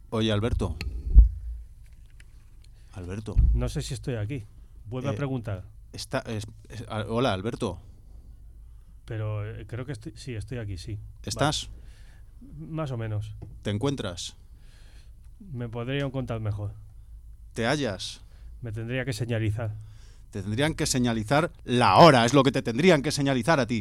Oye, Alberto. Alberto. No sé si estoy aquí. Vuelve a preguntar. Hola, Alberto. Pero creo que estoy aquí, sí. ¿Estás? Vale. Más o menos. ¿Te encuentras? Me podrían contar mejor. ¿Te hallas? Me tendría que señalizar. Te tendrían que señalizar la hora, es lo que te tendrían que señalizar a ti.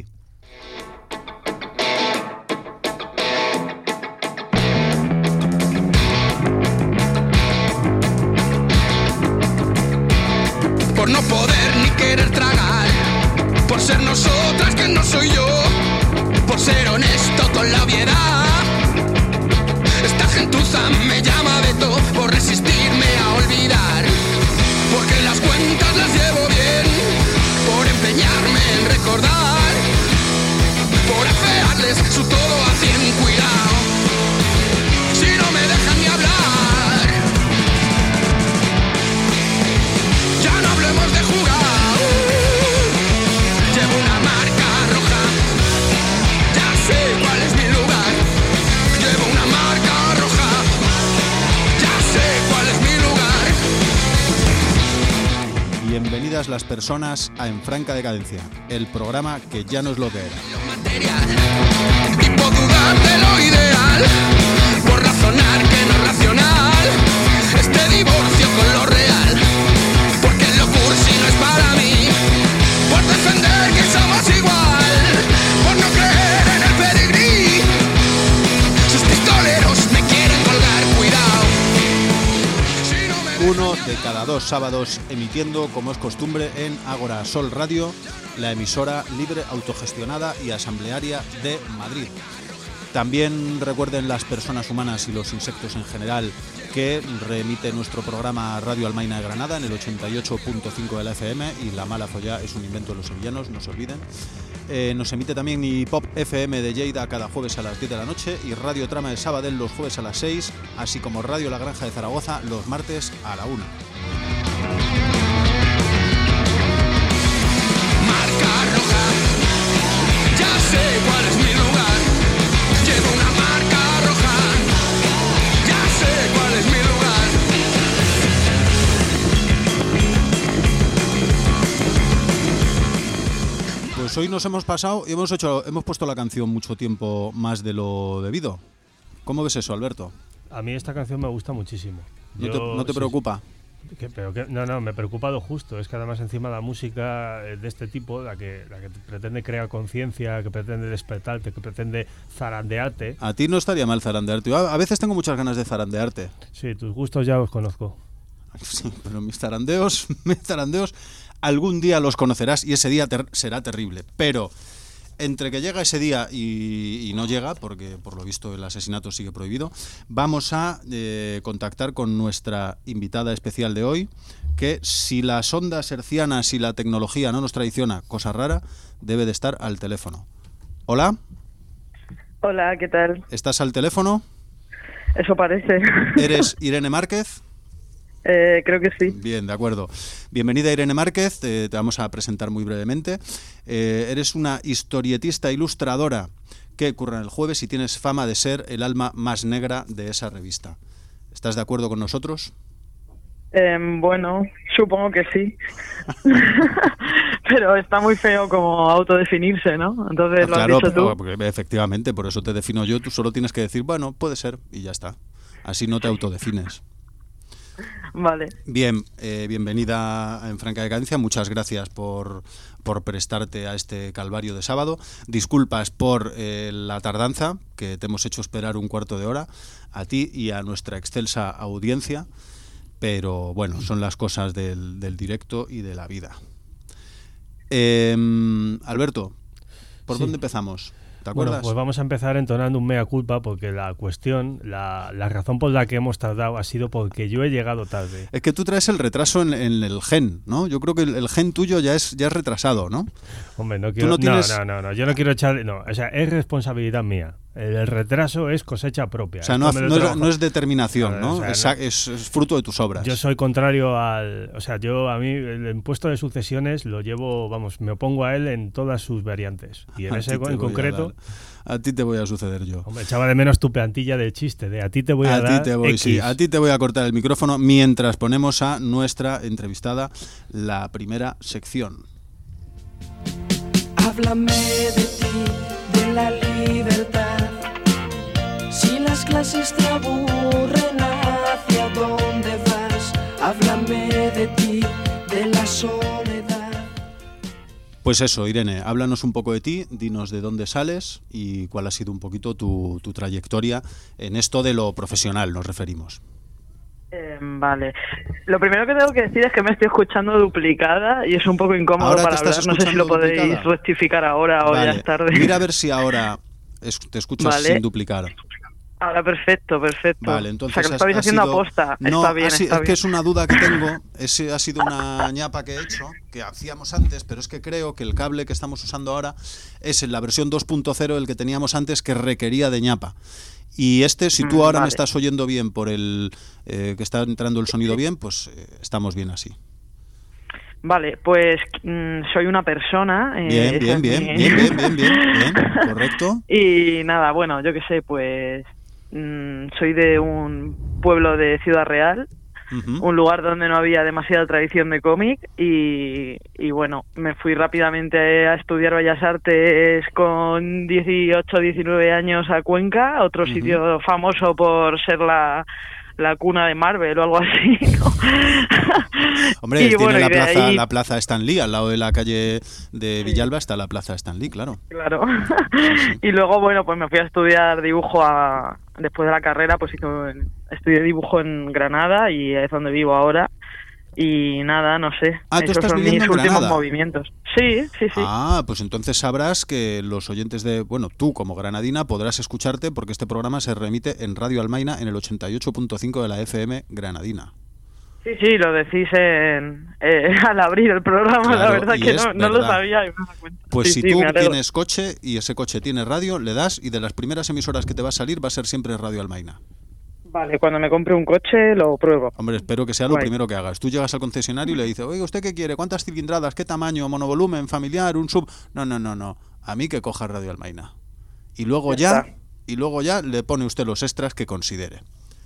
Por no poder ni querer tragar, por ser nosotras que no soy yo, por ser honesto con la obviedad. Esta gentuza me llama Beto, por resistirme a olvidar, porque las cuentas las llevo bien, por empeñarme en recordar, por afearles su todo a 100, cuidado, si no me dejan ni hablar. Ya no hablemos de jugar, llevo una marca roja, ya sé cuál es mi lugar. Llevo una marca roja, ya sé cuál es mi lugar. Bienvenidas las personas a En Franca Decadencia, el programa que ya no es lo que era. Lo material, y por dudar de lo ideal, por razonar que no es racional, este divorcio con lo real, porque lo cursi no es para mí, por defender que somos igual, por no creer en el pedigrí. Sus pistoleros me quieren colgar, cuidado. Si no me Uno de cada 2 sábados emitiendo, como es costumbre, en Ágora Sol Radio, la emisora libre, autogestionada y asamblearia de Madrid. También recuerden las personas humanas y los insectos en general que reemite nuestro programa Radio Almaina de Granada en el 88.5 de la FM, y La Mala Follá es un invento de los sevillanos, no se olviden. Nos emite también Pop FM de Lleida cada jueves a las 10 de la noche y Radio Trama de Sabadell los jueves a las 6, así como Radio La Granja de Zaragoza los martes a la 1. marca roja, ya sé cuál es mi lugar. Llevo una marca roja, ya sé cuál es mi lugar. Pues hoy nos hemos pasado y hemos puesto la canción mucho tiempo más de lo debido. ¿Cómo ves eso, Alberto? A mí esta canción me gusta muchísimo. ¿No te preocupa? No, me preocupa lo justo. Es que además encima la música de este tipo, la que pretende crear conciencia, que pretende despertarte, que pretende zarandearte. A ti no estaría mal zarandearte. Yo a veces tengo muchas ganas de zarandearte. Sí, tus gustos ya los conozco. Sí, pero mis zarandeos, algún día los conocerás y ese día será terrible. Pero entre que llega ese día y no llega, porque por lo visto el asesinato sigue prohibido, vamos a contactar con nuestra invitada especial de hoy, que si las ondas hercianas y la tecnología no nos traiciona, cosa rara, debe de estar al teléfono. ¿Hola? Hola, ¿qué tal? ¿Estás al teléfono? Eso parece. ¿Eres Irene Márquez? Creo que sí. Bien, de acuerdo. Bienvenida, Irene Márquez, te vamos a presentar muy brevemente. Eres una historietista ilustradora que curra el Jueves y tienes fama de ser el alma más negra de esa revista. ¿Estás de acuerdo con nosotros? Bueno, supongo que sí. Pero está muy feo como autodefinirse, ¿no? Entonces lo has dicho tú. Porque efectivamente, por eso te defino yo. Tú solo tienes que decir, bueno, puede ser, y ya está. Así no te autodefines. Vale. Bien, bienvenida a En Franca Decadencia. Muchas gracias por prestarte a este calvario de sábado. Disculpas por la tardanza, que te hemos hecho esperar un cuarto de hora, a ti y a nuestra excelsa audiencia. Pero bueno, son las cosas del directo y de la vida. Alberto, ¿por dónde empezamos? ¿Te acuerdas? Bueno, pues vamos a empezar entonando un mea culpa, porque la cuestión, la razón por la que hemos tardado ha sido porque yo he llegado tarde. Es que tú traes el retraso en el gen, ¿no? Yo creo que el gen tuyo ya es retrasado, ¿no? Hombre, no quiero... ¿Tú no tienes... No, yo no quiero echarle... No, o sea, es responsabilidad mía. El retraso es cosecha propia. O sea, no es determinación, ¿no? O sea, es fruto de tus obras. Yo soy contrario al... O sea, a mí el impuesto de sucesiones lo llevo, me opongo a él en todas sus variantes. Y en ese en concreto... A ti te voy a suceder yo. Hombre, echaba de menos tu plantilla de chiste, de a ti te voy a dar X. Sí, a ti te voy a cortar el micrófono mientras ponemos a nuestra entrevistada la primera sección. Háblame de ti, de la libertad. Si las clases te aburren, ¿hacia dónde vas? Háblame de ti, de la soledad. Pues eso, Irene, háblanos un poco de ti, dinos de dónde sales y cuál ha sido un poquito tu trayectoria en esto de lo profesional, nos referimos. Vale. Lo primero que tengo que decir es que me estoy escuchando duplicada y es un poco incómodo para hablar. No sé si lo podéis rectificar ahora o ya es tarde. Mira a ver si ahora te escuchas sin duplicar. Ahora perfecto. Vale, entonces o sea, que lo estáis haciendo aposta. No, está bien, es que es una duda que tengo. Ese ha sido una ñapa que he hecho, que hacíamos antes, pero es que creo que el cable que estamos usando ahora es en la versión 2.0 el que teníamos antes, que requería de ñapa. Y si tú ahora me estás oyendo bien por el que está entrando el sonido bien, pues estamos bien así. Vale, pues soy una persona. Bien, correcto. Y nada, bueno, yo qué sé, pues soy de un pueblo de Ciudad Real, un lugar donde no había demasiada tradición de cómic y bueno, me fui rápidamente a estudiar Bellas Artes con 18, 19 años a Cuenca, otro sitio famoso por ser la cuna de Marvel o algo así, ¿no? Hombre, y tiene la plaza Stan Lee, al lado de la calle de Villalba está la plaza Stan Lee, claro. Claro. Sí. Y luego, bueno, pues me fui a estudiar dibujo después de la carrera, pues estudié dibujo en Granada y es donde vivo ahora. Y nada, no sé. ¿tú estás son viviendo mis en últimos Granada? Movimientos. Sí. Pues entonces sabrás que los oyentes tú como granadina podrás escucharte porque este programa se remite en Radio Almaina en el 88.5 de la FM granadina. Sí, lo decís al abrir el programa, claro, la verdad que no lo sabía y me da cuenta. Pues si tú tienes coche y ese coche tiene radio, le das y de las primeras emisoras que te va a salir va a ser siempre Radio Almaina. Vale, cuando me compre un coche lo pruebo. Hombre, espero que sea lo primero que hagas. Tú llegas al concesionario y le dices, oye, ¿usted qué quiere? ¿Cuántas cilindradas? ¿Qué tamaño? ¿Monovolumen? ¿Familiar? ¿Un sub? No. A mí que coja Radio Almaina. Y luego ya le pone usted los extras que considere.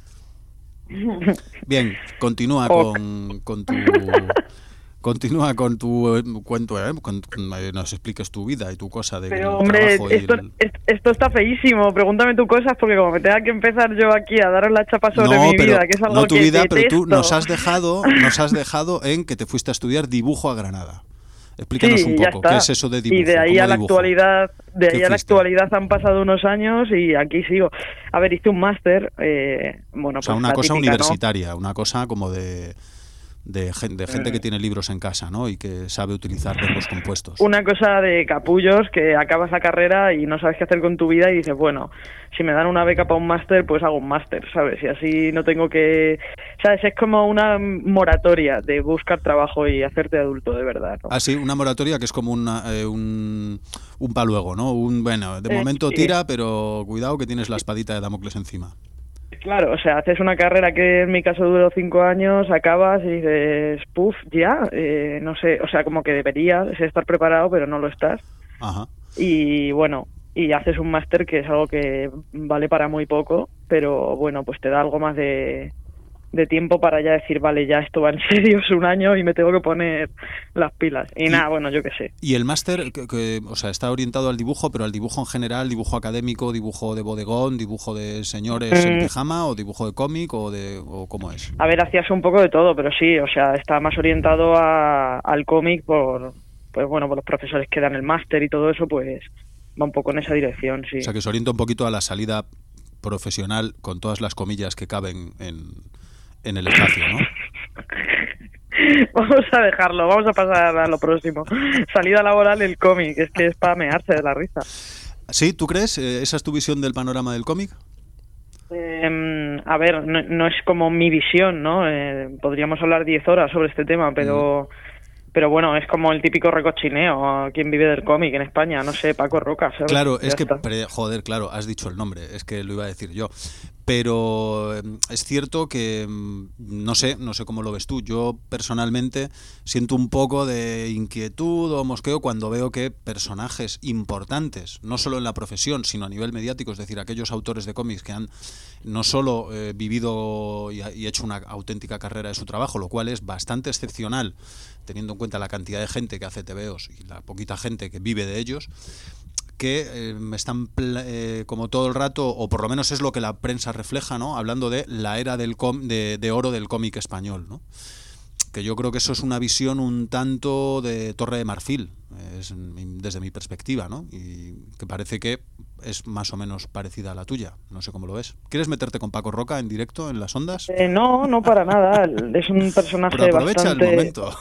Bien, continúa con tu... Continúa con tu cuento, nos expliques tu vida y tu cosa de Pero hombre, esto está feísimo. Pregúntame tú cosas porque como me tenga que empezar yo aquí a daros la chapa sobre mi vida, que es algo no tu que vida, detesto. Pero tú nos has dejado en que te fuiste a estudiar dibujo a Granada. Explícanos un poco, ¿qué es eso de dibujo? Y de ahí a la actualidad han pasado unos años y aquí sigo. A ver, hice un máster, o sea, una cosa universitaria, ¿no? Una cosa como de gente que tiene libros en casa, ¿no? Y que sabe utilizar verbos compuestos. Una cosa de capullos que acabas la carrera y no sabes qué hacer con tu vida y dices, bueno, si me dan una beca para un máster, pues hago un máster, ¿sabes? Y así no tengo que... ¿Sabes? Es como una moratoria de buscar trabajo y hacerte adulto, de verdad, ¿no? Ah, sí, una moratoria que es como un paluego, ¿no? De momento tira, pero cuidado que tienes la espadita de Damocles encima. Claro, o sea, haces una carrera que en mi caso duró 5 años, acabas y dices, no sé, o sea, como que deberías estar preparado, pero no lo estás. Ajá. Y bueno, y haces un máster que es algo que vale para muy poco, pero bueno, pues te da algo más de tiempo para ya decir, vale, ya esto va en serio, es un año y me tengo que poner las pilas. Y nada, bueno, yo qué sé. ¿Y el máster, o sea, está orientado al dibujo, pero al dibujo en general, dibujo académico, dibujo de bodegón, dibujo de señores en pijama, o dibujo de cómic, o cómo es? A ver, hacías un poco de todo, pero sí, o sea, está más orientado al cómic por los profesores que dan el máster y todo eso, pues va un poco en esa dirección, sí. O sea, que se orienta un poquito a la salida profesional con todas las comillas que caben en el espacio, ¿no? Vamos a dejarlo, vamos a pasar a lo próximo. Salida laboral, el cómic, es que es para mearse de la risa. ¿Sí? ¿Tú crees? ¿Esa es tu visión del panorama del cómic? A ver, no es como mi visión, ¿no? Podríamos hablar 10 horas sobre este tema, pero Pero bueno, es como el típico recochineo. ¿Quién vive del cómic en España? No sé, Paco Roca, ¿sabes? Claro, es Ya que, está. joder, claro, has dicho el nombre, es que lo iba a decir yo. Pero es cierto que no sé cómo lo ves tú. Yo personalmente siento un poco de inquietud o mosqueo cuando veo que personajes importantes, no solo en la profesión, sino a nivel mediático, es decir, aquellos autores de cómics que han no solo vivido y hecho una auténtica carrera de su trabajo, lo cual es bastante excepcional, teniendo en cuenta la cantidad de gente que hace TVOs y la poquita gente que vive de ellos, que están como todo el rato, o por lo menos es lo que la prensa refleja, ¿no? Hablando de la era de oro del cómic español, ¿no? Que yo creo que eso es una visión un tanto de Torre de Marfil, desde mi perspectiva, ¿no? Y que parece que es más o menos parecida a la tuya. No sé cómo lo ves. ¿Quieres meterte con Paco Roca en directo en las ondas? No para nada. Es un personaje Pero aprovecha bastante... el momento.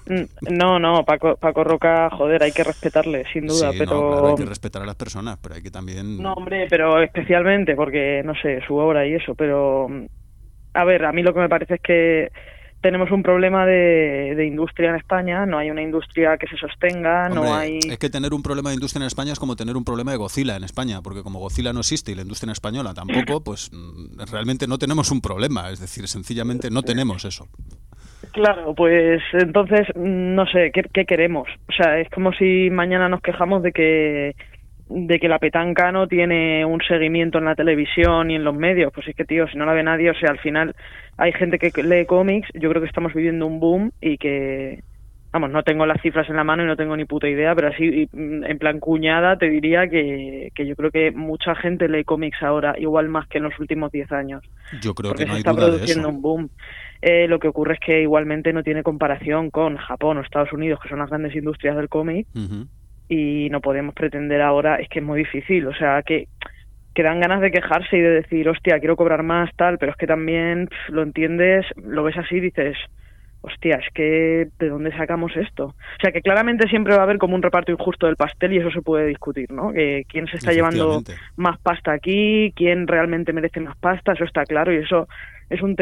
No, Paco Roca, joder, hay que respetarle, sin duda, Sí, pero... no, claro, hay que respetar a las personas, pero hay que también... No, hombre, pero especialmente porque, no sé, su obra y eso, pero... A ver, a mí lo que me parece es que tenemos un problema de industria en España, no hay una industria que se sostenga, Hombre, no hay... es que tener un problema de industria en España es como tener un problema de Godzilla en España, porque como Godzilla no existe y la industria española tampoco, pues realmente no tenemos un problema, es decir, sencillamente no tenemos eso. Claro, pues entonces, no sé, ¿qué queremos? O sea, es como si mañana nos quejamos de que la petanca no tiene un seguimiento en la televisión y en los medios. Pues es que, tío, si no la ve nadie, o sea, al final hay gente que lee cómics, yo creo que estamos viviendo un boom y que, vamos, no tengo las cifras en la mano y no tengo ni puta idea, pero así, en plan cuñada, te diría que yo creo que mucha gente lee cómics ahora, igual más que en los últimos 10 años. Yo creo Porque que no se hay está duda de produciendo eso. un boom. Lo que ocurre es que igualmente no tiene comparación con Japón o Estados Unidos, que son las grandes industrias del cómic, Uh-huh. y no podemos pretender ahora, es que es muy difícil, o sea, que dan ganas de quejarse y de decir, hostia, quiero cobrar más, tal, pero es que también lo entiendes, lo ves así y dices, hostia, es que ¿de dónde sacamos esto? O sea, que claramente siempre va a haber como un reparto injusto del pastel y eso se puede discutir, ¿no? Que quién se está llevando más pasta aquí, quién realmente merece más pasta, eso está claro, y eso es un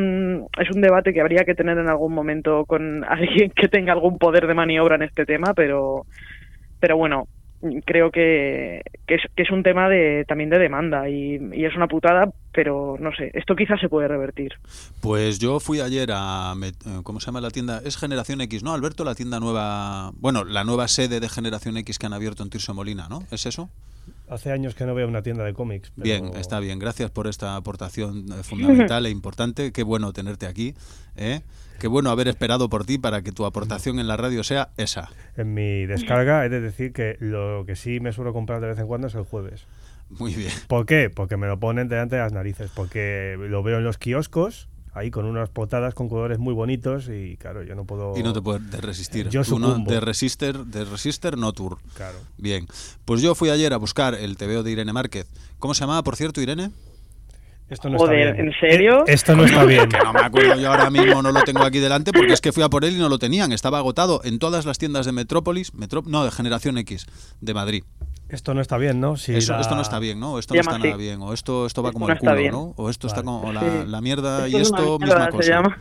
debate que habría que tener en algún momento con alguien que tenga algún poder de maniobra en este tema, pero bueno, creo que es un tema también de demanda y es una putada, pero no sé, esto quizás se puede revertir. Pues yo fui ayer ¿cómo se llama la tienda? Es Generación X, ¿no, Alberto? La tienda nueva, bueno, la nueva sede de Generación X que han abierto en Tirso Molina, ¿no? ¿Es eso? Hace años que no veo una tienda de cómics. Pero... Bien, está bien. Gracias por esta aportación fundamental e importante. Qué bueno tenerte aquí, ¿eh? Qué bueno haber esperado por ti para que tu aportación en la radio sea esa. En mi descarga he de decir que lo que sí me suelo comprar de vez en cuando es el jueves. Muy bien. ¿Por qué? Porque me lo ponen delante de las narices. Porque lo veo en los kioscos, ahí con unas portadas con colores muy bonitos y claro, yo no puedo... Y no te puedes resistir. Yo Uno sucumbo. de Resister no tour. Claro. Bien. Pues yo fui ayer a buscar el TVO de Irene Márquez. ¿Cómo se llamaba, por cierto, Irene? Esto no Joder, está bien. ¿en serio? Esto no está bien. Que no me acuerdo yo ahora mismo, no lo tengo aquí delante, porque es que fui a por él y no lo tenían. Estaba agotado en todas las tiendas de Metrópolis, de Generación X, de Madrid. Esto no está bien, ¿no? Si esto no está bien, ¿no? Esto no está nada bien. O esto va como el culo, ¿no? O esto está como la mierda y esto misma cosa. Se llama.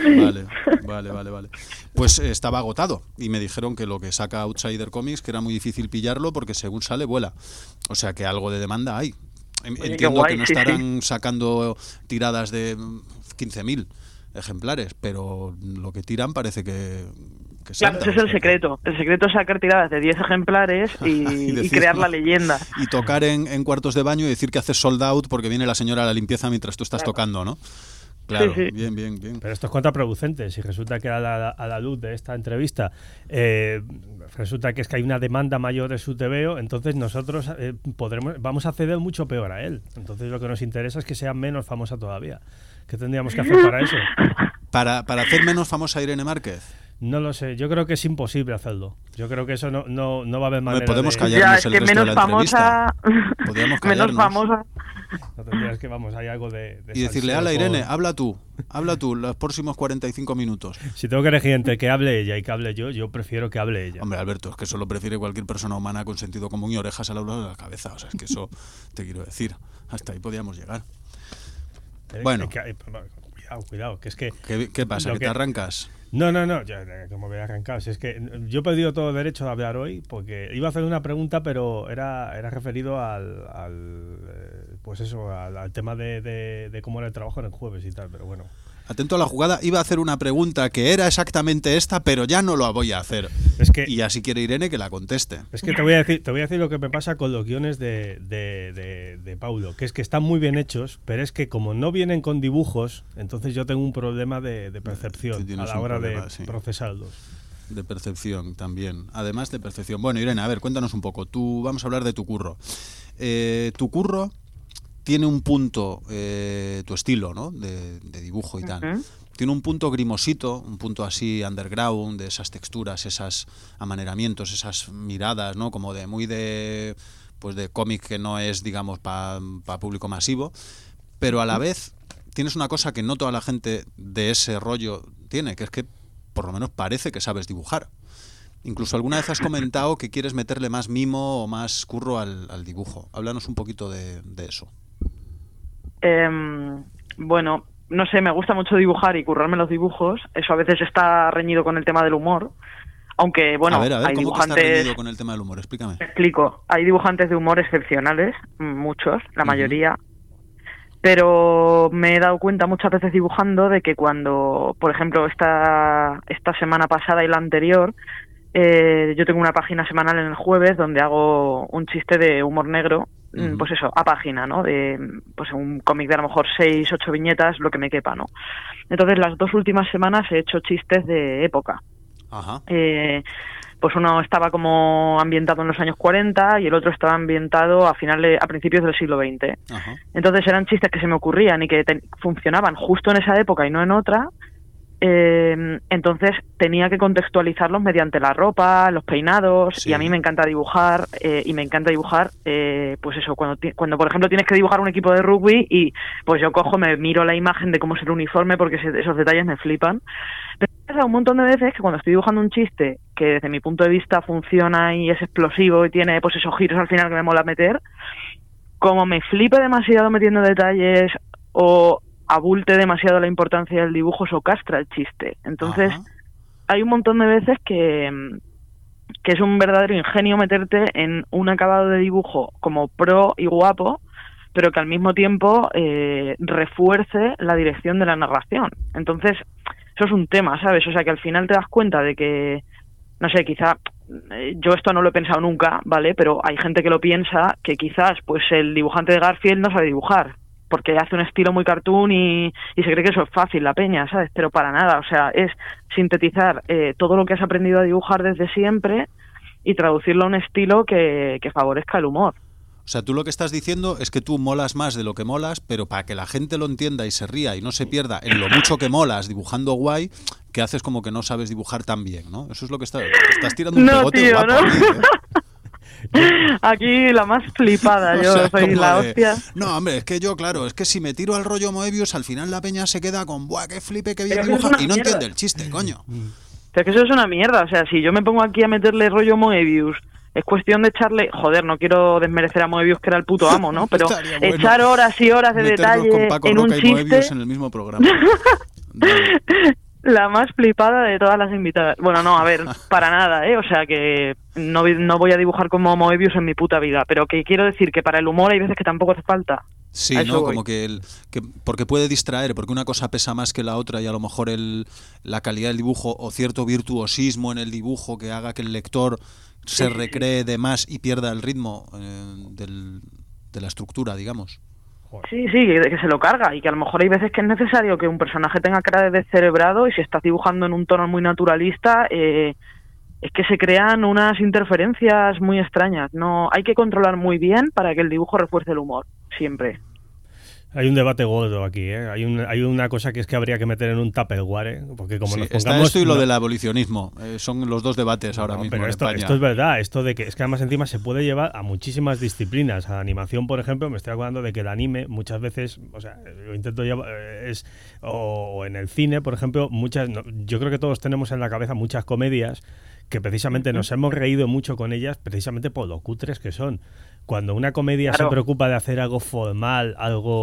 Vale. Pues estaba agotado y me dijeron que lo que saca Outsider Comics, que era muy difícil pillarlo porque según sale vuela. O sea que algo de demanda hay. Entiendo guay, que no sí, estarán sacando tiradas de 15.000 ejemplares, pero lo que tiran parece que claro, ese es el secreto. El secreto es sacar tiradas de 10 ejemplares y crear la leyenda. Y tocar en cuartos de baño y decir que haces sold out porque viene la señora a la limpieza mientras tú estás tocando, ¿no? Claro, sí. Bien. Pero esto es contraproducente. Si resulta que a la luz de esta entrevista resulta que es que hay una demanda mayor de su TVO, entonces nosotros vamos a acceder mucho peor a él. Entonces lo que nos interesa es que sea menos famosa todavía. ¿Qué tendríamos que hacer para eso? ¿Para hacer menos famosa a Irene Márquez? No lo sé, yo creo que es imposible hacerlo. Yo creo que eso no va a haber manera. Podemos de... callarnos Ya, es el que resto menos de la famosa, Podríamos callarnos. menos famosa. No tendrías que, hay algo de y decirle, ala Irene, habla tú los próximos 45 minutos. Si tengo que elegir entre que hable ella y que hable yo prefiero que hable ella. Hombre, Alberto, es que eso lo prefiere cualquier persona humana con sentido común y orejas al lado de la cabeza. O sea, es que eso te quiero decir. Hasta ahí podíamos llegar. Bueno. cuidado, que es que... ¿Qué pasa? ¿Que te arrancas? No, yo, como me he arrancado. Si es que yo he perdido todo derecho de hablar hoy porque iba a hacer una pregunta, pero era referido al tema de cómo era el trabajo en el jueves y tal, pero bueno. Atento a la jugada, iba a hacer una pregunta que era exactamente esta, pero ya no la voy a hacer. Y ya si quiere Irene que la conteste. Es que te voy a decir lo que me pasa con los guiones de Paulo, que es que están muy bien hechos, pero es que como no vienen con dibujos, entonces yo tengo un problema de percepción a la hora de procesarlos. De percepción también, además de percepción. Bueno, Irene, a ver, cuéntanos un poco. Vamos a hablar de tu curro. Tu curro tiene un punto, tu estilo, ¿no? de dibujo y tal. Tiene un punto grimosito, un punto así underground, de esas texturas, esos amaneramientos, esas miradas, ¿no? Como de muy de cómic que no es, digamos, para público masivo, pero a la vez tienes una cosa que no toda la gente de ese rollo tiene, que es que por lo menos parece que sabes dibujar. Incluso alguna vez has comentado que quieres meterle más mimo o más curro al dibujo. Háblanos un poquito de eso. Bueno, no sé, me gusta mucho dibujar y currarme los dibujos. Eso a veces está reñido con el tema del humor. Aunque, bueno, a ver, hay ¿cómo dibujantes... que está reñido con el tema del humor? Explícame. Te explico. Hay dibujantes de humor excepcionales, muchos, la mayoría. Pero me he dado cuenta muchas veces dibujando de que cuando, por ejemplo, esta semana pasada y la anterior, yo tengo una página semanal en el jueves donde hago un chiste de humor negro, pues eso, a página, ¿no? De pues un cómic de a lo mejor 6, 8 viñetas, lo que me quepa, ¿no? Entonces las 2 últimas semanas he hecho chistes de época. Ajá. Pues uno estaba como ambientado en los años 40 y el otro estaba ambientado a principios del siglo XX. Ajá. Entonces eran chistes que se me ocurrían y que funcionaban justo en esa época y no en otra. Entonces tenía que contextualizarlos mediante la ropa, los peinados, sí. Y a mí me encanta dibujar, pues eso, cuando por ejemplo tienes que dibujar un equipo de rugby y pues yo cojo, me miro la imagen de cómo es el uniforme porque esos detalles me flipan. Pero pasa un montón de veces que cuando estoy dibujando un chiste que desde mi punto de vista funciona y es explosivo y tiene pues esos giros al final que me mola meter, como me flipe demasiado metiendo detalles o abulte demasiado la importancia del dibujo, eso castra el chiste. Entonces, hay un montón de veces que es un verdadero ingenio meterte en un acabado de dibujo como pro y guapo, pero que al mismo tiempo refuerce la dirección de la narración. Entonces, eso es un tema, ¿sabes? O sea, que al final te das cuenta de que, no sé, quizá yo esto no lo he pensado nunca, ¿vale? Pero hay gente que lo piensa, que quizás pues el dibujante de Garfield no sabe dibujar, porque hace un estilo muy cartoon y se cree que eso es fácil, la peña, ¿sabes? Pero para nada, o sea, es sintetizar todo lo que has aprendido a dibujar desde siempre y traducirlo a un estilo que favorezca el humor. O sea, tú lo que estás diciendo es que tú molas más de lo que molas, pero para que la gente lo entienda y se ría y no se pierda en lo mucho que molas dibujando guay, que haces como que no sabes dibujar tan bien, ¿no? Eso es lo que estás tirando un pegote tío, guapo. ¿no? Aquí, Aquí la más flipada, yo soy la hostia. No, hombre, es que yo, claro, es que si me tiro al rollo Moebius, al final la peña se queda con ¡buah, qué flipe, qué bien dibuja! Y no entiende el chiste, coño. Pero es que eso es una mierda, o sea, si yo me pongo aquí a meterle rollo Moebius, es cuestión de echarle... Joder, no quiero desmerecer a Moebius, que era el puto amo, ¿no? Pero bueno, echar horas y horas de detalle con Paco en Roca un y chiste... Moebius en el mismo programa. La más flipada de todas las invitadas. Bueno, no, a ver, para nada, ¿eh? O sea, que no voy a dibujar como Moebius en mi puta vida, pero que quiero decir que para el humor hay veces que tampoco hace falta. Sí, ¿no? Voy. Como que porque puede distraer, porque una cosa pesa más que la otra y a lo mejor la calidad del dibujo o cierto virtuosismo en el dibujo que haga que el lector se recree de más y pierda el ritmo de la estructura, digamos. Sí, que se lo carga y que a lo mejor hay veces que es necesario que un personaje tenga cara de descerebrado y si estás dibujando en un tono muy naturalista es que se crean unas interferencias muy extrañas. No, hay que controlar muy bien para que el dibujo refuerce el humor, siempre. Hay un debate gordo aquí, ¿eh? Hay una cosa que es que habría que meter en un Tupperware, ¿eh? Porque como nos pongamos... Está esto y lo del abolicionismo, son los dos debates ahora mismo pero en esto España. Esto es verdad, esto de que es que además encima se puede llevar a muchísimas disciplinas. A la animación, por ejemplo, me estoy acordando de que el anime muchas veces, o sea, lo intento llevar, o en el cine, por ejemplo, yo creo que todos tenemos en la cabeza muchas comedias que precisamente nos hemos reído mucho con ellas precisamente por lo cutres que son. Cuando una comedia se preocupa de hacer algo formal, algo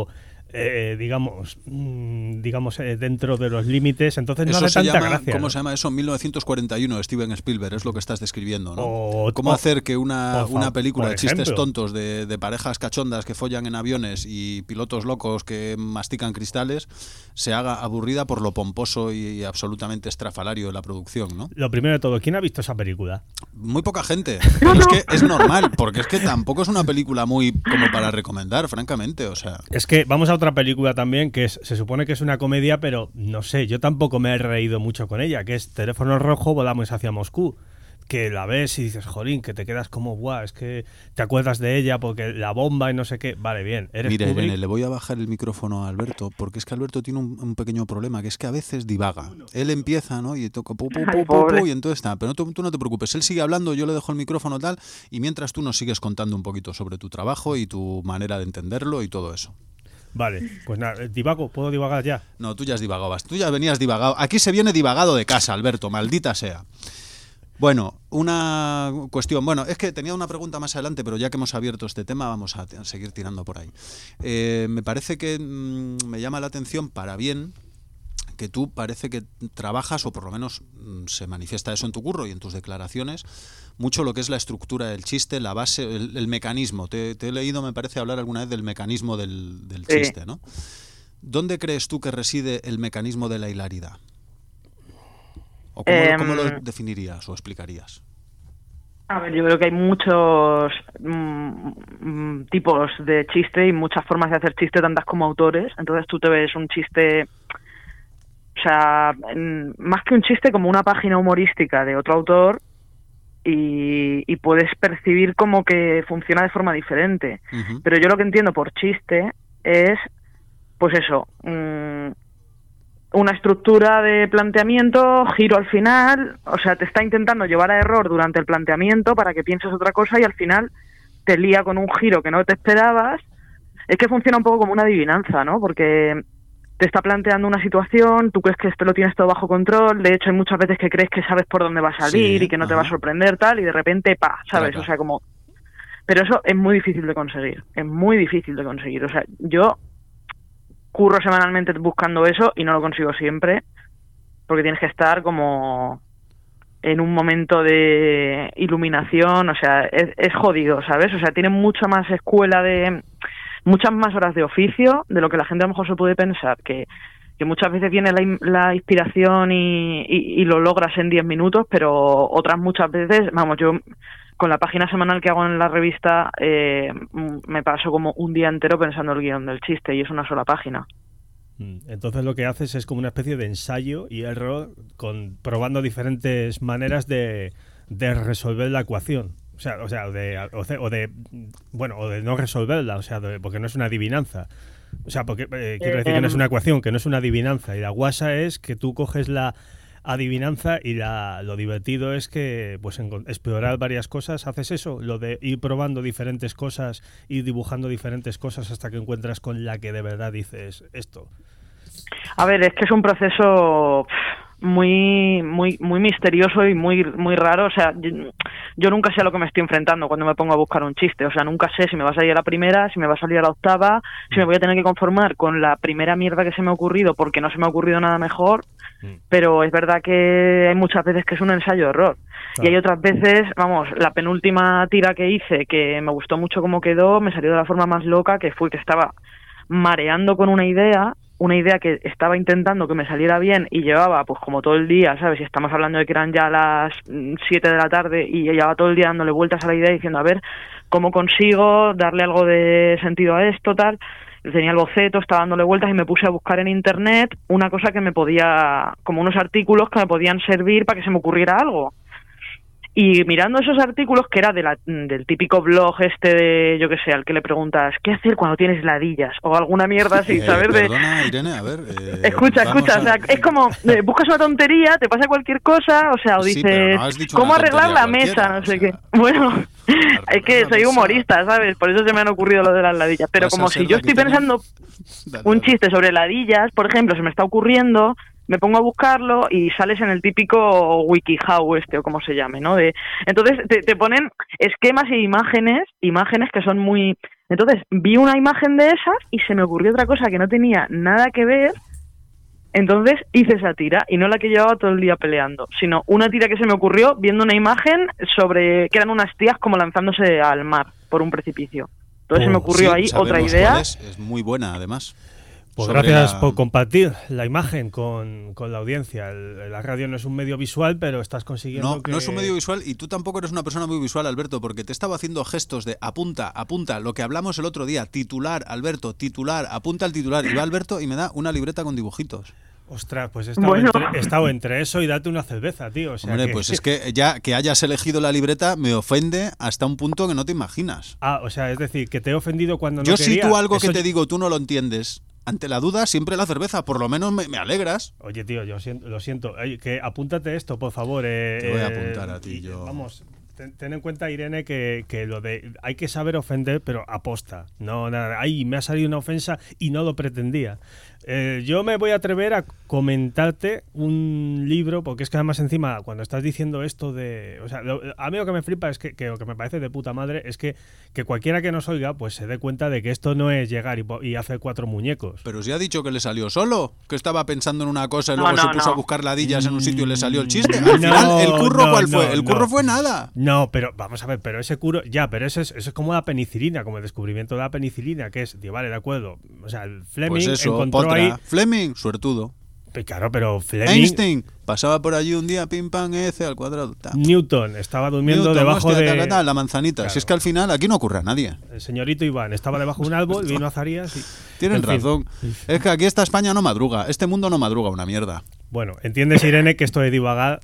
digamos, dentro de los límites, entonces no eso hace tanta gracia. ¿Cómo ¿no? se llama eso? 1941 de Steven Spielberg, es lo que estás describiendo, ¿no? ¿Cómo hacer que una película de chistes ejemplo, tontos de parejas cachondas que follan en aviones y pilotos locos que mastican cristales se haga aburrida por lo pomposo y absolutamente estrafalario de la producción, ¿no? Lo primero de todo, ¿quién ha visto esa película? Muy poca gente. Pero es que es normal, porque es que tampoco es una película muy como para recomendar, francamente, o sea... Es que vamos a otra película también que se supone que es una comedia, pero no sé, yo tampoco me he reído mucho con ella, que es Teléfono Rojo, volamos hacia Moscú. Que la ves y dices, jolín, que te quedas como, buah, es que te acuerdas de ella porque la bomba y no sé qué. Vale, bien, eres Mira, Kubrick. Irene, le voy a bajar el micrófono a Alberto, porque es que Alberto tiene un pequeño problema, que es que a veces divaga. Él empieza, ¿no? Y toca y entonces está. Pero tú no te preocupes, él sigue hablando, yo le dejo el micrófono tal, y mientras tú nos sigues contando un poquito sobre tu trabajo y tu manera de entenderlo y todo eso. Vale, pues nada, divago, ¿puedo divagar ya? No, tú ya has divagado, tú ya venías divagado. Aquí se viene divagado de casa, Alberto, maldita sea. Bueno, una cuestión. Bueno, es que tenía una pregunta más adelante, pero ya que hemos abierto este tema, vamos a seguir tirando por ahí. Me parece que me llama la atención, para bien, que tú parece que trabajas, o por lo menos se manifiesta eso en tu curro y en tus declaraciones, mucho lo que es la estructura del chiste, la base, el mecanismo. Te he leído, me parece, hablar alguna vez del mecanismo del chiste, ¿no? ¿Dónde crees tú que reside el mecanismo de la hilaridad? ¿O cómo lo definirías o explicarías? A ver, yo creo que hay muchos tipos de chiste y muchas formas de hacer chiste, tantas como autores. Entonces tú te ves un chiste, o sea, más que un chiste, como una página humorística de otro autor y puedes percibir como que funciona de forma diferente. Uh-huh. Pero yo lo que entiendo por chiste es, pues eso, una estructura de planteamiento, giro al final, o sea, te está intentando llevar a error durante el planteamiento para que pienses otra cosa y al final te lía con un giro que no te esperabas. Es que funciona un poco como una adivinanza, ¿no? Porque te está planteando una situación, tú crees que esto lo tienes todo bajo control, de hecho hay muchas veces que crees que sabes por dónde va a salir y que no te va a sorprender tal, y de repente, ¿sabes? Claro. O sea, como... Pero eso es muy difícil de conseguir, o sea, yo curro semanalmente buscando eso y no lo consigo siempre, porque tienes que estar como en un momento de iluminación, o sea, es jodido, ¿sabes? O sea, tiene mucha más escuela muchas más horas de oficio de lo que la gente a lo mejor se puede pensar, que muchas veces viene la inspiración y lo logras en 10 minutos, pero otras muchas veces, vamos, yo con la página semanal que hago en la revista me paso como un día entero pensando el guión del chiste y es una sola página. Entonces lo que haces es como una especie de ensayo y error, probando diferentes maneras de resolver la ecuación. O de no resolverla, o sea, porque no es una adivinanza. O sea, porque quiero decir que no es una ecuación, que no es una adivinanza. Y la guasa es que tú coges la adivinanza y lo divertido es que pues explorar varias cosas. ¿Haces eso? Lo de ir probando diferentes cosas, ir dibujando diferentes cosas hasta que encuentras con la que de verdad dices esto. A ver, es que es un proceso muy misterioso y muy raro. O sea, yo nunca sé a lo que me estoy enfrentando cuando me pongo a buscar un chiste. O sea, nunca sé si me va a salir a la primera, si me va a salir a la octava, si me voy a tener que conformar con la primera mierda que se me ha ocurrido porque no se me ha ocurrido nada mejor. Pero es verdad que hay muchas veces que es un ensayo-error. Claro. Y hay otras veces, vamos, la penúltima tira que hice, que me gustó mucho cómo quedó, me salió de la forma más loca, que fue que estaba mareando con una idea que estaba intentando que me saliera bien y llevaba pues como todo el día, ¿sabes? Y estamos hablando de que eran ya las 7 de la tarde y llevaba todo el día dándole vueltas a la idea diciendo, a ver, ¿cómo consigo darle algo de sentido a esto, tal? Tenía el boceto, estaba dándole vueltas y me puse a buscar en internet una cosa que me podía, como unos artículos que me podían servir para que se me ocurriera algo. Y mirando esos artículos, que era del típico blog de, yo qué sé, al que le preguntas, ¿qué hacer cuando tienes ladillas? O alguna mierda sin saber perdona, Irene, a ver... escucha, o sea, es como, buscas una tontería, te pasa cualquier cosa, o sea, o dices, ¿cómo arreglar la mesa? No sé qué. Bueno, es que soy humorista, ¿sabes? Por eso se me han ocurrido lo de las ladillas. Pero como si yo estoy pensando un chiste sobre ladillas, por ejemplo, se me está ocurriendo... me pongo a buscarlo y sales en el típico WikiHow o como se llame, ¿no? Entonces te ponen esquemas e imágenes que son muy... Entonces vi una imagen de esas y se me ocurrió otra cosa que no tenía nada que ver. Entonces hice esa tira, y no la que llevaba todo el día peleando, sino una tira que se me ocurrió viendo una imagen sobre que eran unas tías como lanzándose al mar por un precipicio. Entonces se me ocurrió ahí otra idea. Es muy buena, además. Pues gracias por compartir la imagen con la audiencia. La radio no es un medio visual, pero estás consiguiendo No es un medio visual, y tú tampoco eres una persona muy visual, Alberto, porque te estaba haciendo gestos de apunta, lo que hablamos el otro día, titular, Alberto, titular, apunta el titular, y va Alberto y me da una libreta con dibujitos. Ostras, pues he estado entre eso y date una cerveza, tío. O sea, hombre, pues es que ya que hayas elegido la libreta me ofende hasta un punto que no te imaginas. O sea, es decir, que te he ofendido cuando no quería. Yo si tú algo que te digo tú no lo entiendes, ante la duda siempre la cerveza, por lo menos me alegras. Oye, tío, lo siento. Que apúntate esto, por favor. Te voy a apuntar a ti, yo. Vamos, ten en cuenta, Irene, que lo de hay que saber ofender, pero aposta. No, nada. Ay, me ha salido una ofensa y no lo pretendía. Yo me voy a atrever a comentarte un libro, porque es que además encima, cuando estás diciendo esto de... O sea, a mí lo que me flipa es que lo que me parece de puta madre es que cualquiera que nos oiga pues se dé cuenta de que esto no es llegar y hacer 4 muñecos. Pero si ha dicho que le salió solo, que estaba pensando en una cosa y luego se puso a buscar ladillas en un sitio y le salió el chiste. Al final, ¿el curro cuál fue? El curro fue nada. No, pero vamos a ver, pero ese curro... Ya, pero eso es como la penicilina, como el descubrimiento de la penicilina, que es... Vale, de acuerdo. O sea, el Fleming pues eso, encontró ahí... Fleming, suertudo. Claro, pero Fleming... Einstein pasaba por allí un día, pim pam, EC al cuadrado. Newton estaba durmiendo debajo de... la manzanita. Claro. Si es que al final aquí no ocurre a nadie. El señorito Iván estaba debajo de un árbol, vino a Zarías y... Tienen razón. Es que aquí esta España no madruga. Este mundo no madruga una mierda. Bueno, entiendes, Irene, que esto de divagar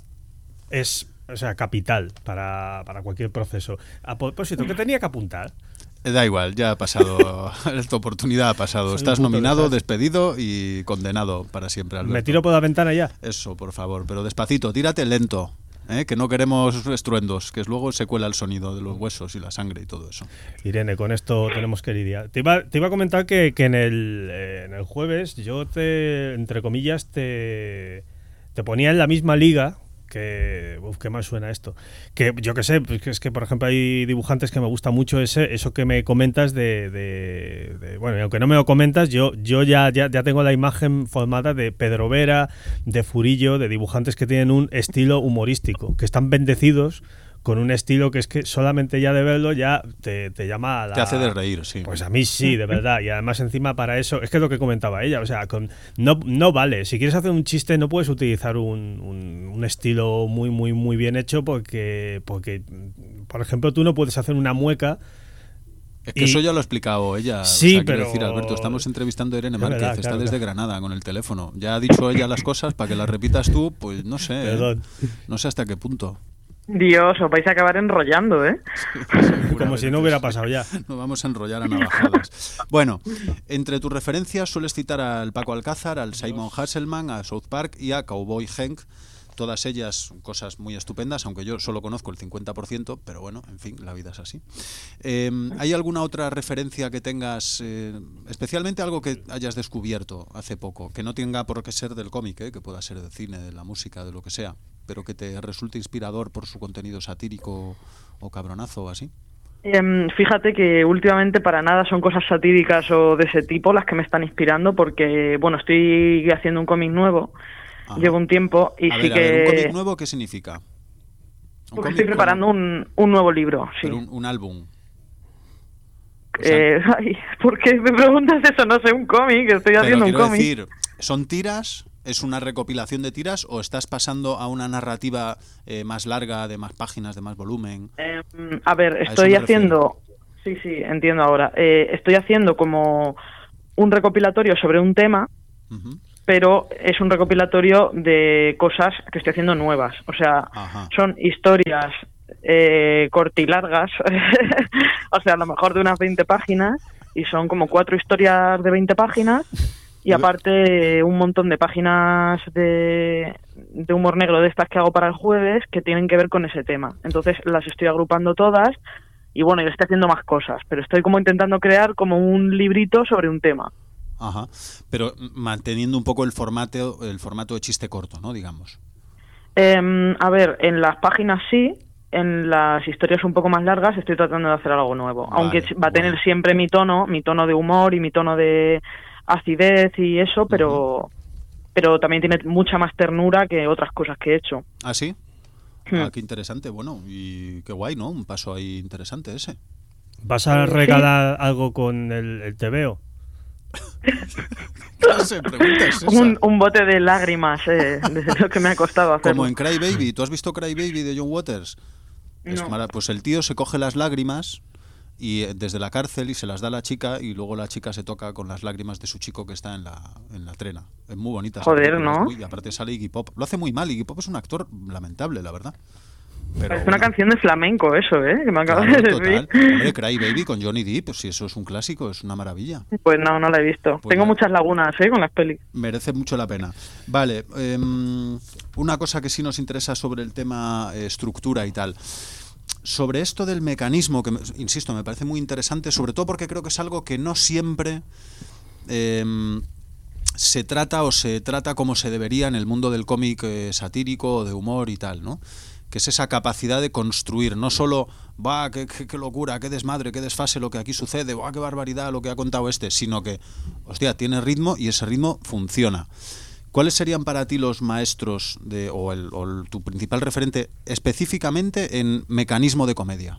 es, o sea, capital para cualquier proceso. A propósito, ¿qué tenía que apuntar? Da igual, ya ha pasado, tu oportunidad ha pasado. Estás nominado, despedido y condenado para siempre, Alberto. ¿Me tiro por la ventana ya? Eso, por favor, pero despacito, tírate lento, que no queremos estruendos, que luego se cuela el sonido de los huesos y la sangre y todo eso. Irene, con esto tenemos que lidiar. Te iba a comentar que en el jueves yo entre comillas, te ponía en la misma liga. Qué mal suena esto. Que yo qué sé, pues es que por ejemplo hay dibujantes que me gusta mucho eso que me comentas bueno, y aunque no me lo comentas, yo ya tengo la imagen formada de Pedro Vera, de Furillo, de dibujantes que tienen un estilo humorístico, que están bendecidos con un estilo que es que solamente ya de verlo ya te llama a la... Te hace de reír, sí. Pues a mí sí, de verdad. Y además encima para eso, es que es lo que comentaba ella, o sea, no vale. Si quieres hacer un chiste no puedes utilizar un estilo muy, muy, muy bien hecho porque, por ejemplo, tú no puedes hacer una mueca. Es que eso ya lo ha explicado ella. Sí, o sea, pero... decir, Alberto, estamos entrevistando a Irene Márquez, verdad, está claro, desde Granada con el teléfono. Ya ha dicho ella las cosas, para que las repitas tú, pues no sé. Perdón. No sé hasta qué punto. Dios, os vais a acabar enrollando, ¿eh? Sí, como si no hubiera pasado ya. Nos vamos a enrollar a navajadas. Bueno, entre tus referencias sueles citar al Paco Alcázar, al Simon Hasselman, a South Park y a Cowboy Henk. Todas ellas cosas muy estupendas, aunque yo solo conozco el 50%, pero bueno, en fin, la vida es así. ¿Hay alguna otra referencia que tengas, especialmente algo que hayas descubierto hace poco, que no tenga por qué ser del cómic, que pueda ser del cine, de la música, de lo que sea, pero que te resulte inspirador por su contenido satírico o cabronazo o así? Fíjate que últimamente para nada son cosas satíricas o de ese tipo las que me están inspirando, porque, bueno, estoy haciendo un cómic nuevo. Ajá. Llevo un tiempo y a sí ver, que... ¿un cómic nuevo qué significa? Porque estoy preparando un nuevo libro, sí. Pero un álbum. O sea, ay, ¿por qué me preguntas eso? No sé, un cómic, estoy haciendo un cómic. Decir, ¿son tiras? ¿Es una recopilación de tiras o estás pasando a una narrativa más larga, de más páginas, de más volumen? A ver, estoy haciendo... Sí, entiendo ahora. Estoy haciendo como un recopilatorio sobre un tema... Uh-huh. Pero es un recopilatorio de cosas que estoy haciendo nuevas. O sea, ajá, son historias cortilargas, o sea, a lo mejor de unas 20 páginas, y son como 4 historias de 20 páginas, y aparte un montón de páginas de humor negro de estas que hago para el jueves que tienen que ver con ese tema. Entonces las estoy agrupando todas, y bueno, yo estoy haciendo más cosas, pero estoy como intentando crear como un librito sobre un tema. Ajá. Pero manteniendo un poco el formato de chiste corto, ¿no? Digamos. A ver, en las páginas sí, en las historias un poco más largas estoy tratando de hacer algo nuevo. Vale, aunque va a tener siempre mi tono de humor y mi tono de acidez y eso, pero también tiene mucha más ternura que otras cosas que he hecho. ¿Ah, sí? Ah, qué interesante. Bueno, y qué guay, ¿no? Un paso ahí interesante ese. ¿Vas a regalar algo con el TVO? ¿Qué clase de pregunta es esa? Un bote de lágrimas, de lo que me ha costado hacerlo. Como en Cry Baby. ¿Tú has visto Cry Baby de John Waters? No. Pues el tío se coge las lágrimas y desde la cárcel y se las da a la chica y luego la chica se toca con las lágrimas de su chico que está en la trena. Es muy bonita. Joder, ¿no? Y aparte sale Iggy Pop. Lo hace muy mal. Iggy Pop es un actor lamentable, la verdad. Pero, es una canción de flamenco eso, que me acabas de decir. Hombre, Cry Baby con Johnny Depp, pues si eso es un clásico, es una maravilla. Pues no la he visto. Pues Tengo muchas lagunas, con las pelis. Merece mucho la pena. Vale, una cosa que sí nos interesa sobre el tema estructura y tal. Sobre esto del mecanismo, que insisto, me parece muy interesante, sobre todo porque creo que es algo que no siempre se trata como se debería en el mundo del cómic satírico o de humor y tal, ¿no? Que es esa capacidad de construir, no solo, qué locura, qué desmadre, qué desfase lo que aquí sucede, qué barbaridad lo que ha contado sino que, hostia, tiene ritmo y ese ritmo funciona. ¿Cuáles serían para ti los maestros o tu principal referente específicamente en mecanismo de comedia?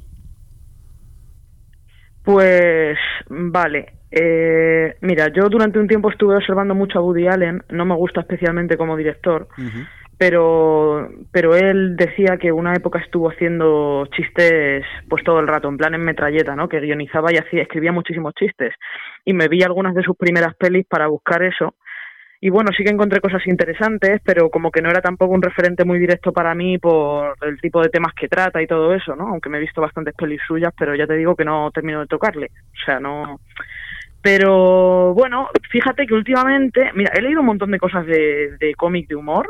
Pues, vale. Mira, yo durante un tiempo estuve observando mucho a Woody Allen, no me gusta especialmente como director, pero él decía que una época estuvo haciendo chistes pues todo el rato, en plan en metralleta, ¿no? Que guionizaba y escribía muchísimos chistes. Y me vi algunas de sus primeras pelis para buscar eso. Y bueno, sí que encontré cosas interesantes, pero como que no era tampoco un referente muy directo para mí por el tipo de temas que trata y todo eso, ¿no? Aunque me he visto bastantes pelis suyas, pero ya te digo que no termino de tocarle. O sea, no... Pero bueno, fíjate que últimamente... Mira, he leído un montón de cosas de cómic de humor.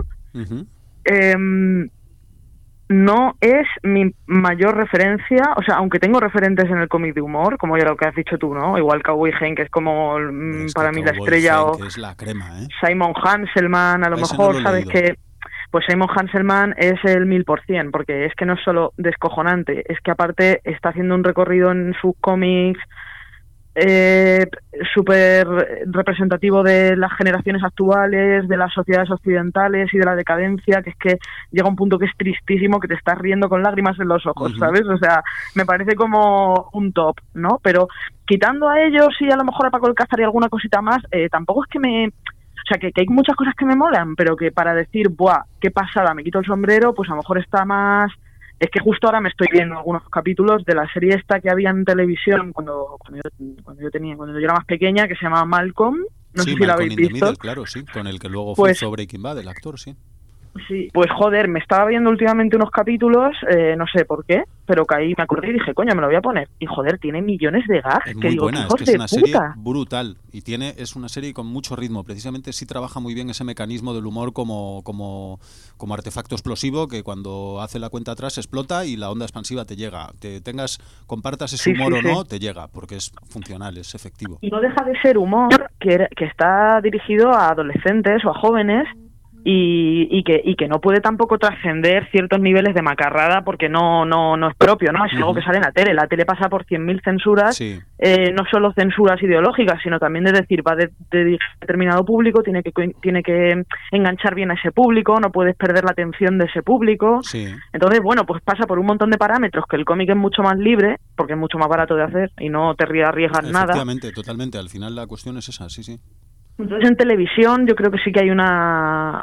No es mi mayor referencia, o sea, aunque tengo referentes en el cómic de humor, como ya lo que has dicho tú, ¿no? Igual Cowboy Hank, que es como para mí la estrella, Hank, o es la crema, Simon Hanselman, a lo mejor, no sabes que pues Simon Hanselman es el 1000%, porque es que no es solo descojonante, es que aparte está haciendo un recorrido en sus cómics súper representativo de las generaciones actuales, de las sociedades occidentales y de la decadencia, que es que llega un punto que es tristísimo, que te estás riendo con lágrimas en los ojos, ¿sabes? O sea, me parece como un top, ¿no? Pero quitando a ellos y a lo mejor a Paco Alcázar y alguna cosita más, tampoco es que me... O sea, que hay muchas cosas que me molan, pero que para decir, ¡buah, qué pasada, me quito el sombrero!, pues a lo mejor está más... Es que justo ahora me estoy viendo algunos capítulos de la serie esta que había en televisión cuando yo era más pequeña, que se llamaba Malcolm. No sé si la habéis visto. Middle, claro, sí, con el que luego fue Breaking Bad, el actor, sí. Sí, pues joder, me estaba viendo últimamente unos capítulos, no sé por qué, pero caí, me acordé y dije, coño, me lo voy a poner. Y joder, tiene millones de gags. Es muy buena, es que es una serie brutal y es una serie con mucho ritmo. Precisamente sí trabaja muy bien ese mecanismo del humor como artefacto explosivo que cuando hace la cuenta atrás explota y la onda expansiva te llega. Compartas ese humor o no, te llega, porque es funcional, es efectivo. Y no deja de ser humor que está dirigido a adolescentes o a jóvenes. Y que no puede tampoco trascender ciertos niveles de macarrada porque no es propio, ¿no? Es algo que sale en la tele. La tele pasa por 100.000 censuras, no solo censuras ideológicas, sino también de decir, va de determinado público, tiene que enganchar bien a ese público, no puedes perder la atención de ese público. Sí. Entonces, bueno, pues pasa por un montón de parámetros que el cómic es mucho más libre, porque es mucho más barato de hacer y no te arriesgas nada. Efectivamente, totalmente. Al final la cuestión es esa, sí. Entonces en televisión yo creo que sí que hay una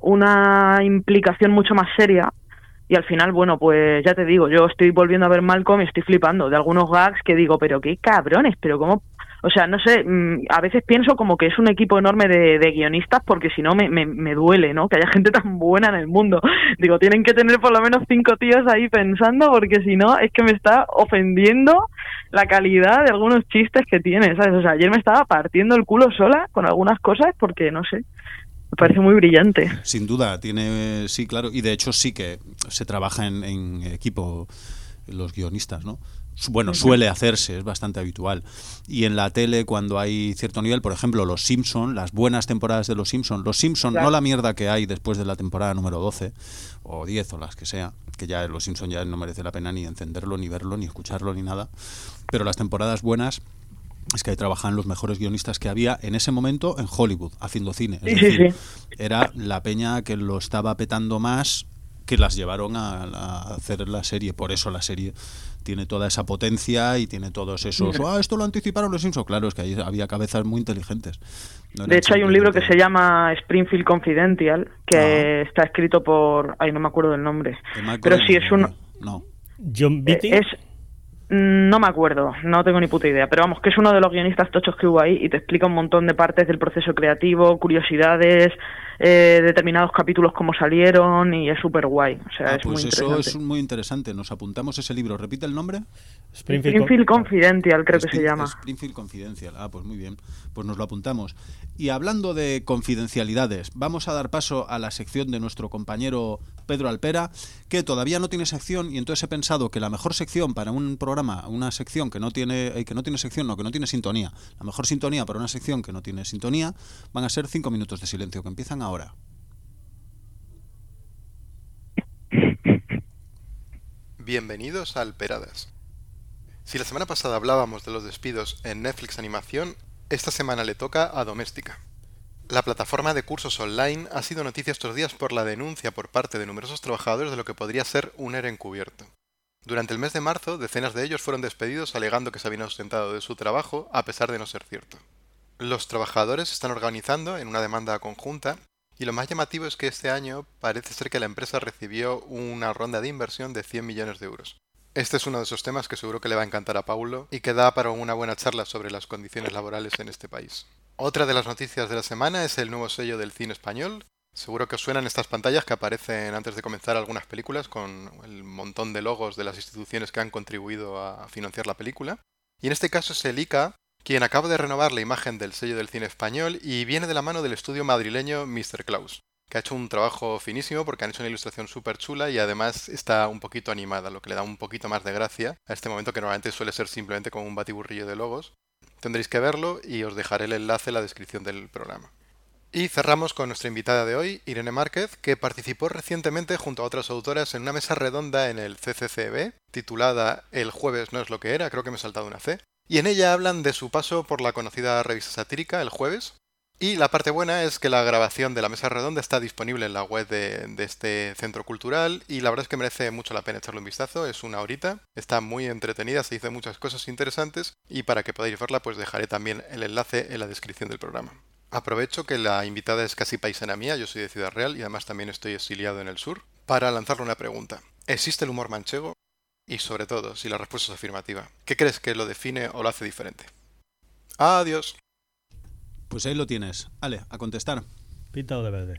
implicación mucho más seria y al final, bueno, pues ya te digo, yo estoy volviendo a ver Malcolm y estoy flipando de algunos gags que digo, pero qué cabrones, pero cómo... O sea, no sé, a veces pienso como que es un equipo enorme de guionistas porque si no me duele, ¿no? Que haya gente tan buena en el mundo. Digo, tienen que tener por lo menos 5 tíos ahí pensando porque si no es que me está ofendiendo la calidad de algunos chistes que tiene, ¿sabes? O sea, ayer me estaba partiendo el culo sola con algunas cosas porque, no sé, me parece muy brillante. Sin duda, sí, claro, y de hecho sí que se trabaja en equipo los guionistas, ¿no? Bueno, suele hacerse, es bastante habitual. Y en la tele, cuando hay cierto nivel, por ejemplo, Los Simpson, las buenas temporadas de Los Simpson, claro. No la mierda que hay después de la temporada número 12 o 10 o las que sea, que ya Los Simpson ya no merece la pena ni encenderlo, ni verlo, ni escucharlo, ni nada. Pero las temporadas buenas es que ahí trabajaban los mejores guionistas que había en ese momento en Hollywood, haciendo cine. Es decir, era la peña que lo estaba petando más, que las llevaron a hacer la serie. Por eso la serie tiene toda esa potencia y tiene todos esos... esto lo anticiparon Los Simpsons. Claro, es que ahí había cabezas muy inteligentes. De hecho, hay un libro que se llama Springfield Confidential, que está escrito por... no me acuerdo del nombre. Pero sí, es un... No. John Beatty. No me acuerdo, no tengo ni puta idea, pero vamos, que es uno de los guionistas tochos que hubo ahí y te explica un montón de partes del proceso creativo, curiosidades, determinados capítulos cómo salieron, y es súper guay. O sea, es muy interesante. Eso es muy interesante. Nos apuntamos ese libro. ¿Repite el nombre? Springfield Confidential, creo que se llama. Springfield Confidential. Pues muy bien. Pues nos lo apuntamos. Y hablando de confidencialidades, vamos a dar paso a la sección de nuestro compañero Pedro Alpera, que todavía no tiene sección, y entonces he pensado que la mejor sección para un programa, una sección que no tiene sección, que no tiene sintonía, la mejor sintonía para una sección que no tiene sintonía, van a ser 5 minutos de silencio, que empiezan ahora. Bienvenidos a Alperadas. Si la semana pasada hablábamos de los despidos en Netflix Animación, esta semana le toca a Doméstica. La plataforma de cursos online ha sido noticia estos días por la denuncia por parte de numerosos trabajadores de lo que podría ser un ERE encubierto. Durante el mes de marzo, decenas de ellos fueron despedidos alegando que se habían ausentado de su trabajo a pesar de no ser cierto. Los trabajadores se están organizando en una demanda conjunta, y lo más llamativo es que este año parece ser que la empresa recibió una ronda de inversión de 100 millones de euros. Este es uno de esos temas que seguro que le va a encantar a Paulo y que da para una buena charla sobre las condiciones laborales en este país. Otra de las noticias de la semana es el nuevo sello del cine español. Seguro que os suenan estas pantallas que aparecen antes de comenzar algunas películas con el montón de logos de las instituciones que han contribuido a financiar la película. Y en este caso es el ICA quien acaba de renovar la imagen del sello del cine español y viene de la mano del estudio madrileño Mr. Claus, que ha hecho un trabajo finísimo porque han hecho una ilustración súper chula y además está un poquito animada, lo que le da un poquito más de gracia a este momento que normalmente suele ser simplemente como un batiburrillo de logos. Tendréis que verlo y os dejaré el enlace en la descripción del programa. Y cerramos con nuestra invitada de hoy, Irene Márquez, que participó recientemente junto a otras autoras en una mesa redonda en el CCCB, titulada El jueves no es lo que era, creo que me he saltado una C, y en ella hablan de su paso por la conocida revista satírica El Jueves. Y la parte buena es que la grabación de la mesa redonda está disponible en la web de este centro cultural y la verdad es que merece mucho la pena echarle un vistazo. Es una horita, está muy entretenida, se dicen muchas cosas interesantes y para que podáis verla pues dejaré también el enlace en la descripción del programa. Aprovecho que la invitada es casi paisana mía, yo soy de Ciudad Real y además también estoy exiliado en el sur, para lanzarle una pregunta. ¿Existe el humor manchego? Y sobre todo, si la respuesta es afirmativa, ¿qué crees que lo define o lo hace diferente? Adiós. Pues ahí lo tienes. Ale, a contestar. Pintado de verde.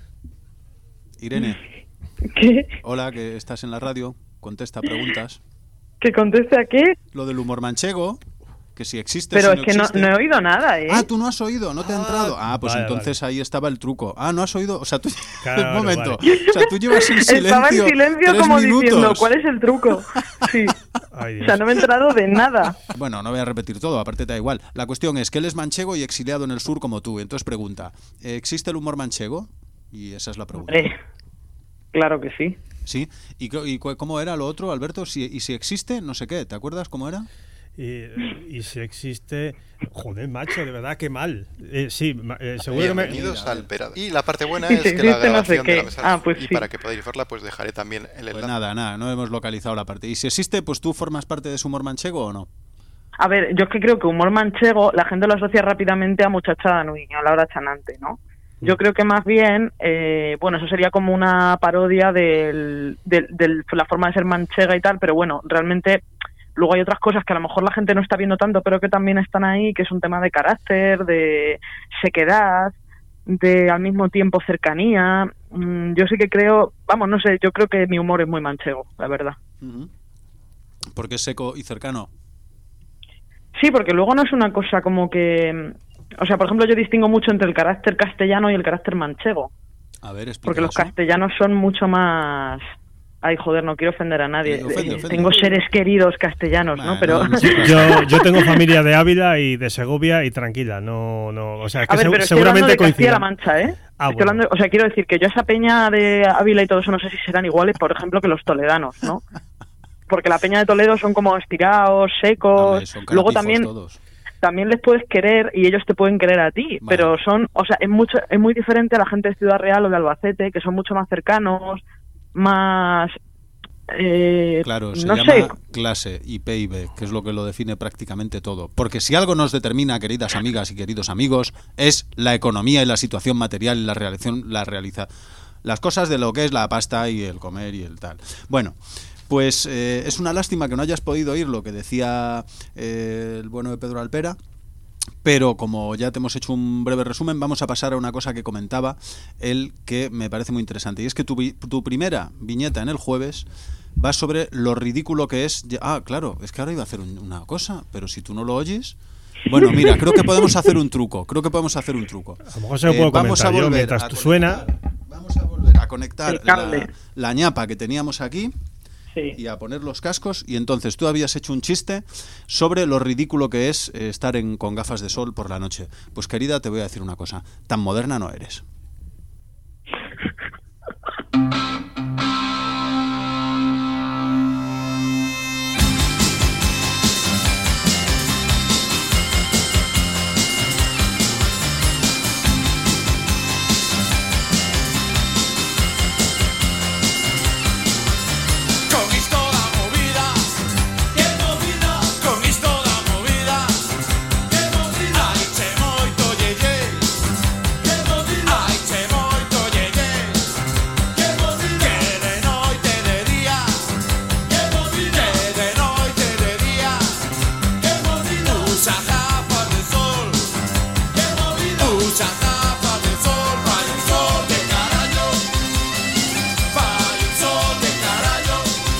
Irene. ¿Qué? Hola, que estás en la radio. Contesta preguntas. ¿Que conteste a qué? Lo del humor manchego, que si existe. Pero si es que no he oído nada, ¿eh? Tú no has oído, no te ha entrado. Pues vale, entonces vale. Ahí estaba el truco. No has oído, o sea, tú... Claro, un momento. Vale. O sea, tú llevas en silencio. Estaba en silencio 3 como minutos. diciendo, ¿cuál es el truco? Sí. Ay, o sea, no me he enterado de nada. Bueno, no voy a repetir todo, aparte te da igual. La cuestión es que él es manchego y exiliado en el sur como tú. Entonces pregunta, ¿existe el humor manchego? Y esa es la pregunta. Claro que sí. ¿Sí? ¿Y cómo era lo otro, Alberto? ¿Y si existe? No sé qué, ¿te acuerdas cómo era? Y si existe... Joder, macho, de verdad, qué mal. Sí, seguro que Bienvenidos al Alperadas. Y la parte buena es que la grabación de la mesa pues y sí. para que podáis verla, pues dejaré también el enlace. Pues nada, no hemos localizado la parte. ¿Y si existe, pues tú formas parte de su humor manchego o no? A ver, yo es que creo que humor manchego la gente lo asocia rápidamente a muchachada nui, a Laura Chanante, ¿no? Yo creo que más bien, bueno, eso sería como una parodia de la forma de ser manchega y tal, pero bueno, realmente... Luego hay otras cosas que a lo mejor la gente no está viendo tanto, pero que también están ahí, que es un tema de carácter, de sequedad, de al mismo tiempo cercanía. Yo sí que creo, no sé, yo creo que mi humor es muy manchego, la verdad. ¿Por qué es seco y cercano? Sí, porque luego no es una cosa como que... O sea, por ejemplo, yo distingo mucho entre el carácter castellano y el carácter manchego. A ver, explica porque los eso. castellanos son mucho más Ay, joder, no quiero ofender a nadie. Ofende. Tengo seres queridos castellanos, ¿no? Pero Yo tengo familia de Ávila y de Segovia y tranquila, no, o sea, es que a ver, pero seguramente estoy hablando de Castilla-La coincidan. Mancha, ¿eh? Ah, Estoy hablando, o sea, quiero decir que yo esa peña de Ávila y todo eso no sé si serán iguales, por ejemplo, que los toledanos, ¿no? Porque la peña de Toledo son como estirados, secos. Hombre, son Luego caratijos todos. también les puedes querer y ellos te pueden querer a ti, Vale. pero son, o sea, es muy diferente a la gente de Ciudad Real o de Albacete, que son mucho más cercanos, más Claro, se no llama sé. clase y PIB, que es lo que lo define prácticamente todo. Porque si algo nos determina, queridas amigas y queridos amigos, es la economía y la situación material y las cosas de lo que es la pasta y el comer y el tal. Bueno, pues es una lástima que no hayas podido oír lo que decía el bueno de Pedro Alpera. Pero como ya te hemos hecho un breve resumen, vamos a pasar a una cosa que comentaba él que me parece muy interesante. Y es que tu primera viñeta en el jueves va sobre lo ridículo que es... Ah, claro, es que ahora iba a hacer una cosa, pero si tú no lo oyes... Bueno, mira, creo que podemos hacer un truco. A lo mejor se lo puedo vamos comentar a yo volver mientras a tú suena. Vamos a volver a conectar El cable. la ñapa que teníamos aquí. Sí. Y a poner los cascos. Y entonces tú habías hecho un chiste sobre lo ridículo que es estar con gafas de sol por la noche. Pues querida, te voy a decir una cosa, tan moderna no eres. Con esto la movida, qué movida, con esto la movida, qué movida, ay che moito yeye, qué movida, ay che moito yeye, qué movida, que de noite de día, qué movida, que de noite de día, qué movida, usa gafas de sol, qué movida, usa gafas de sol, para el sol de carallo, para el sol de carallo.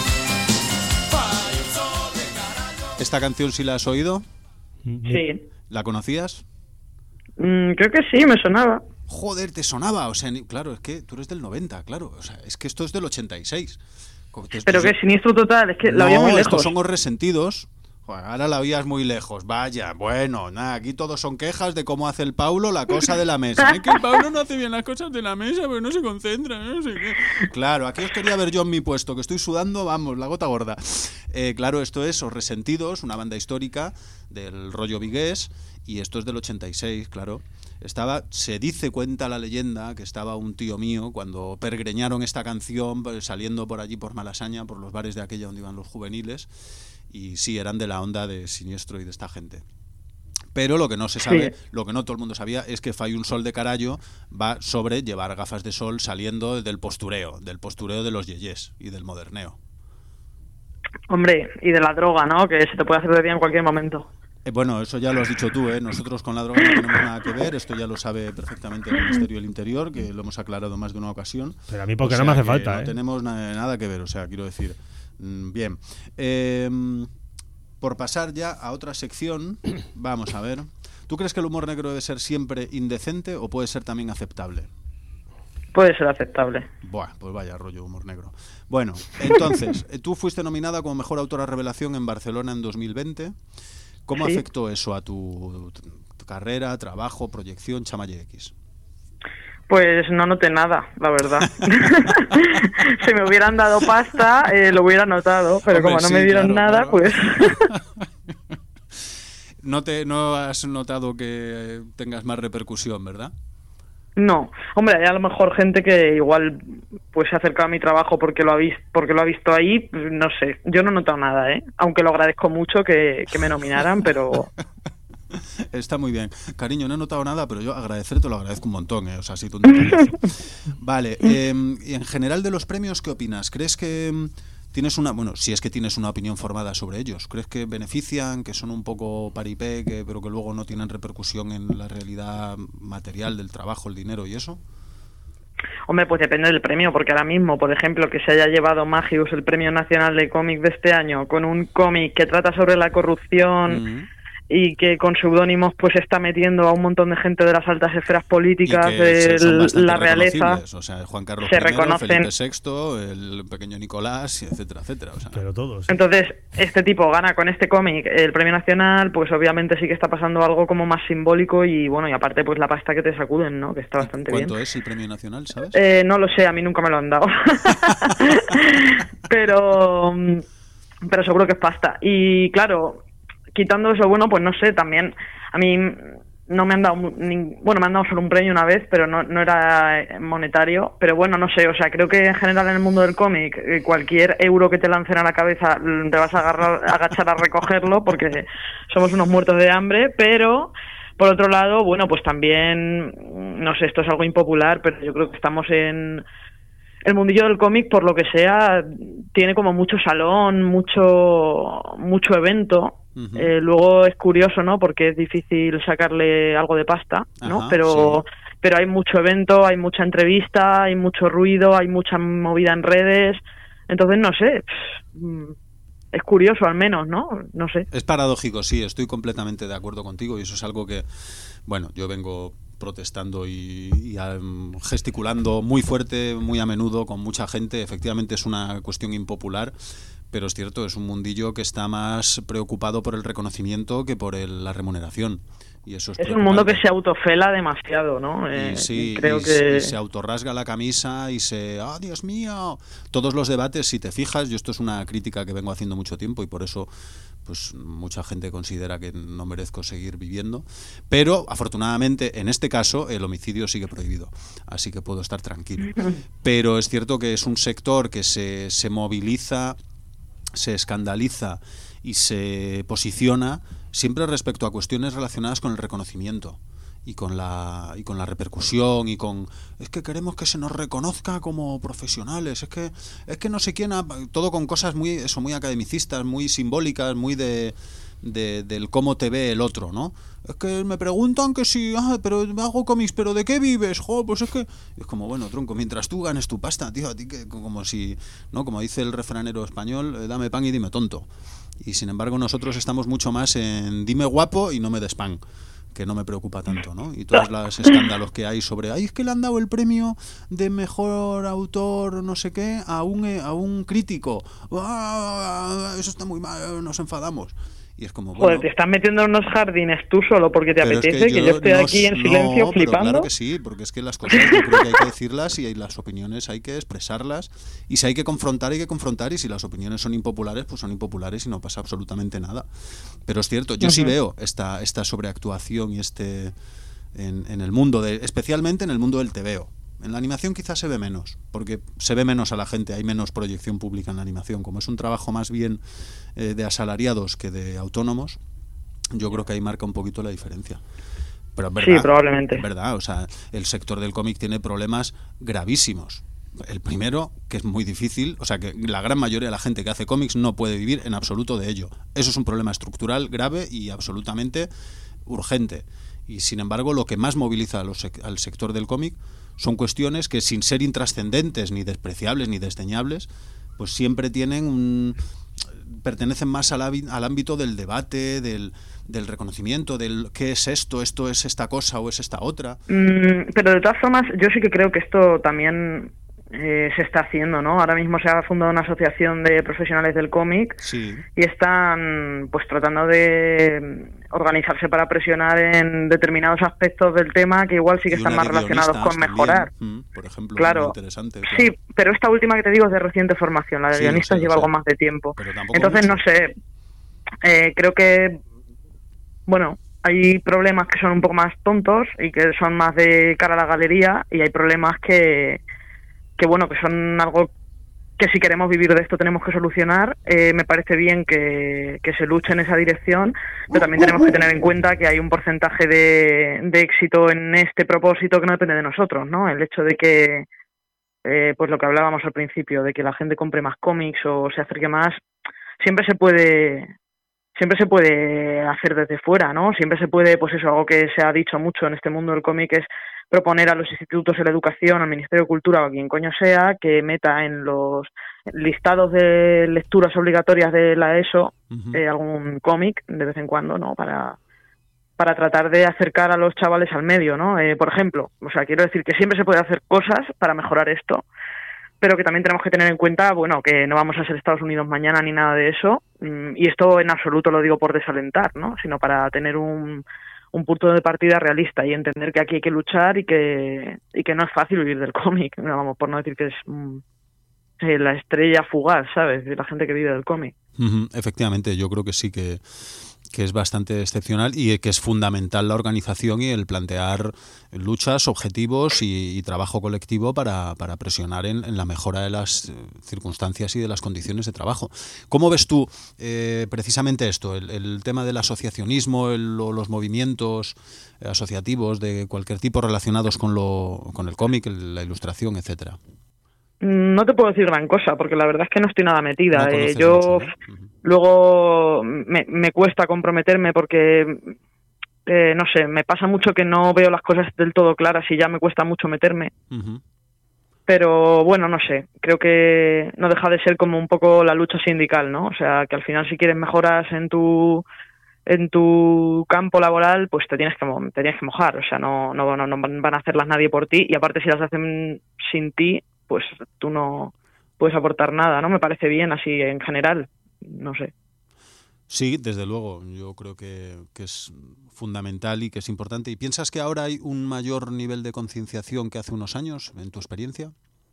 ¿Esta canción sí la has oído? Sí. ¿La conocías? Creo que sí, me sonaba. Joder, te sonaba. O sea, claro, es que tú eres del 90, claro. O sea, es que esto es del 86. Pero que siniestro total, es que la había muy No, estos lejos. son los resentidos. Joder, ahora la oías muy lejos. Vaya, bueno, nada, aquí todos son quejas de cómo hace el Paulo la cosa de la mesa. Es que el Paulo no hace bien las cosas de la mesa porque no se concentra, no sé qué. Claro, aquí os quería ver yo en mi puesto, que estoy sudando, vamos, la gota gorda. Claro, esto es Os Resentidos, una banda histórica del rollo vigués, y esto es del 86, claro. Cuenta la leyenda, que estaba un tío mío cuando pergreñaron esta canción, saliendo por allí por Malasaña, por los bares de aquella donde iban los juveniles, y sí, eran de la onda de Siniestro y de esta gente. Pero lo que no se sabe, Sí. lo que no todo el mundo sabía, es que Fai un sol de carallo va sobre llevar gafas de sol saliendo del postureo de los yeyés y del moderneo. Hombre, y de la droga, ¿no? Que se te puede hacer de día en cualquier momento. Bueno, eso ya lo has dicho tú, ¿eh? Nosotros con la droga no tenemos nada que ver, esto ya lo sabe perfectamente el Ministerio del Interior, que lo hemos aclarado más de una ocasión. Pero a mí porque O no me sea hace que falta, no ¿eh? tenemos nada que ver, o sea, quiero decir. Bien. Por pasar ya a otra sección, vamos a ver. ¿Tú crees que el humor negro debe ser siempre indecente o puede ser también aceptable? Puede ser aceptable. Buah, pues vaya rollo humor negro. Bueno, entonces, tú fuiste nominada como Mejor Autora Revelación en Barcelona en 2020. ¿Cómo Sí. afectó eso a tu carrera, trabajo, proyección, Chamaye X? Pues no noté nada, la verdad. Si me hubieran dado pasta, lo hubiera notado, pero Hombre, como no sí, me dieron claro, nada, claro. pues... No has notado que tengas más repercusión, ¿verdad? No, hombre, hay a lo mejor gente que igual pues se acerca a mi trabajo porque lo ha visto ahí, pues, no sé, yo no he notado nada, aunque lo agradezco mucho que me nominaran, pero Está muy bien. Cariño, no he notado nada, pero yo agradecerte lo agradezco un montón, ¿eh? O sea, si tú no te parece. Vale, y en general de los premios, ¿qué opinas? ¿Crees que tienes si es que tienes una opinión formada sobre ellos, crees que benefician, que son un poco paripé, pero que luego no tienen repercusión en la realidad material del trabajo, el dinero y eso? hombre, pues depende del premio, porque ahora mismo, por ejemplo, que se haya llevado Magius el Premio Nacional de Cómic de este año con un cómic que trata sobre la corrupción y que con seudónimos pues está metiendo a un montón de gente de las altas esferas políticas de la realeza. O sea, Juan Carlos se I, reconocen. Felipe VI, el pequeño Nicolás, etcétera, etcétera. O sea. Pero todos. Entonces, este tipo gana con este cómic el Premio Nacional, pues obviamente sí que está pasando algo como más simbólico y bueno, y aparte pues la pasta que te sacuden, ¿no? Que está bastante bien. ¿Cuánto es el Premio Nacional, sabes? No lo sé, a mí nunca me lo han dado. pero seguro que es pasta. Y claro, quitando eso, bueno, pues no sé, también a mí no me han dado, bueno, me han dado solo un premio una vez, pero no era monetario, pero bueno, no sé, o sea, creo que en general en el mundo del cómic, cualquier euro que te lancen a la cabeza te vas a agachar a recogerlo porque somos unos muertos de hambre, pero por otro lado, bueno, pues también, no sé, esto es algo impopular, pero yo creo que estamos en el mundillo del cómic, por lo que sea, tiene como mucho salón, mucho evento. Uh-huh. Luego es curioso, ¿no? Porque es difícil sacarle algo de pasta, ¿no? Ajá, pero sí. Hay mucho evento, hay mucha entrevista, hay mucho ruido, hay mucha movida en redes. Entonces, no sé, es curioso al menos, ¿no? No sé. Es paradójico, sí, estoy completamente de acuerdo contigo y eso es algo que, bueno, yo vengo protestando y gesticulando muy fuerte, muy a menudo, con mucha gente. Efectivamente es una cuestión impopular, pero es cierto, es un mundillo que está más preocupado por el reconocimiento que por la remuneración. Y eso es un mundo que se autofela demasiado, ¿no? Creo que se autorrasga la camisa y ¡ah, Dios mío! Todos los debates, si te fijas, yo esto es una crítica que vengo haciendo mucho tiempo y por eso pues mucha gente considera que no merezco seguir viviendo, pero afortunadamente en este caso el homicidio sigue prohibido, así que puedo estar tranquilo. Pero es cierto que es un sector que se moviliza, se escandaliza y se posiciona siempre respecto a cuestiones relacionadas con el reconocimiento y con la repercusión y con es que queremos que se nos reconozca como profesionales, es que no sé quién todo con cosas muy academicistas, muy simbólicas, muy del cómo te ve el otro, ¿no? Es que me preguntan que si pero hago cómics, pero ¿de qué vives? Pues es que es como, bueno, tronco, mientras tú ganes tu pasta, tío, a ti que como si, ¿no? Como dice el refranero español, dame pan y dime tonto. Y sin embargo nosotros estamos mucho más en dime guapo y no me des pan, que no me preocupa tanto, ¿no? Y todos los escándalos que hay sobre es que le han dado el premio de mejor autor no sé qué a un crítico. Eso está muy mal, nos enfadamos. Y es como, bueno, joder, te estás metiendo en unos jardines tú solo porque te apetece, que yo estoy aquí en silencio flipando. Claro que sí, porque es que las cosas yo creo que hay que decirlas y las opiniones hay que expresarlas y si hay que confrontar, hay que confrontar y si las opiniones son impopulares, pues son impopulares y no pasa absolutamente nada. Pero es cierto, yo sí veo esta sobreactuación y en el mundo, especialmente en el mundo del tebeo. En la animación quizás se ve menos, porque se ve menos a la gente, hay menos proyección pública en la animación. Como es un trabajo más bien de asalariados que de autónomos, yo creo que ahí marca un poquito la diferencia. Pero es verdad, sí, probablemente. Es verdad, o sea, el sector del cómic tiene problemas gravísimos. El primero, que es muy difícil, o sea, que la gran mayoría de la gente que hace cómics no puede vivir en absoluto de ello. Eso es un problema estructural grave y absolutamente urgente. Y sin embargo, lo que más moviliza al sector del cómic son cuestiones que, sin ser intrascendentes, ni despreciables, ni desdeñables, pues siempre pertenecen más al ámbito del debate, del reconocimiento, del qué es esto es esta cosa o es esta otra. Pero de todas formas, yo sí que creo que esto también se está haciendo, ¿no? Ahora mismo se ha fundado una asociación de profesionales del cómic sí. Y están pues tratando de organizarse para presionar en determinados aspectos del tema que igual sí que están más relacionados con mejorar. Por ejemplo, claro. Interesante. Claro. Sí, pero esta última que te digo es de reciente formación, la de guionistas lleva algo más de tiempo. Entonces, no sé, creo que, bueno, hay problemas que son un poco más tontos y que son más de cara a la galería y hay problemas que bueno, que son algo que si queremos vivir de esto tenemos que solucionar. Me parece bien que se luche en esa dirección, pero también tenemos que tener en cuenta que hay un porcentaje de éxito en este propósito que no depende de nosotros, ¿no? El hecho de que, pues lo que hablábamos al principio, de que la gente compre más cómics o se acerque más, siempre se puede siempre se puede hacer desde fuera, ¿no? Siempre se puede, pues eso, algo que se ha dicho mucho en este mundo del cómic es proponer a los institutos de la educación, al Ministerio de Cultura o a quien coño sea, que meta en los listados de lecturas obligatorias de la ESO algún cómic de vez en cuando, ¿no? Para tratar de acercar a los chavales al medio, ¿no? Por ejemplo, o sea, quiero decir que siempre se puede hacer cosas para mejorar esto, pero que también tenemos que tener en cuenta, bueno, que no vamos a ser Estados Unidos mañana ni nada de eso, y esto en absoluto lo digo por desalentar, ¿no? Sino para tener un punto de partida realista y entender que aquí hay que luchar y que no es fácil vivir del cómic, vamos, por no decir que es la estrella fugaz, ¿sabes? De la gente que vive del cómic. Efectivamente, yo creo que sí que es bastante excepcional y que es fundamental la organización y el plantear luchas, objetivos y trabajo colectivo para presionar en la mejora de las circunstancias y de las condiciones de trabajo. ¿Cómo ves tú precisamente esto, el tema del asociacionismo, los movimientos asociativos de cualquier tipo relacionados con el cómic, la ilustración, etcétera? No te puedo decir gran cosa, porque la verdad es que no estoy nada metida. No Yo mucho, ¿no? Luego me cuesta comprometerme porque, no sé, me pasa mucho que no veo las cosas del todo claras y ya me cuesta mucho meterme. Pero bueno, no sé, creo que no deja de ser como un poco la lucha sindical, ¿no? O sea, que al final si quieres mejoras en tu campo laboral, pues te tienes que mojar. O sea, no van a hacerlas nadie por ti, y aparte si las hacen sin ti, pues tú no puedes aportar nada, ¿no? Me parece bien así en general, no sé. Sí, desde luego, yo creo que es fundamental y que es importante. ¿Y piensas que ahora hay un mayor nivel de concienciación que hace unos años, en tu experiencia?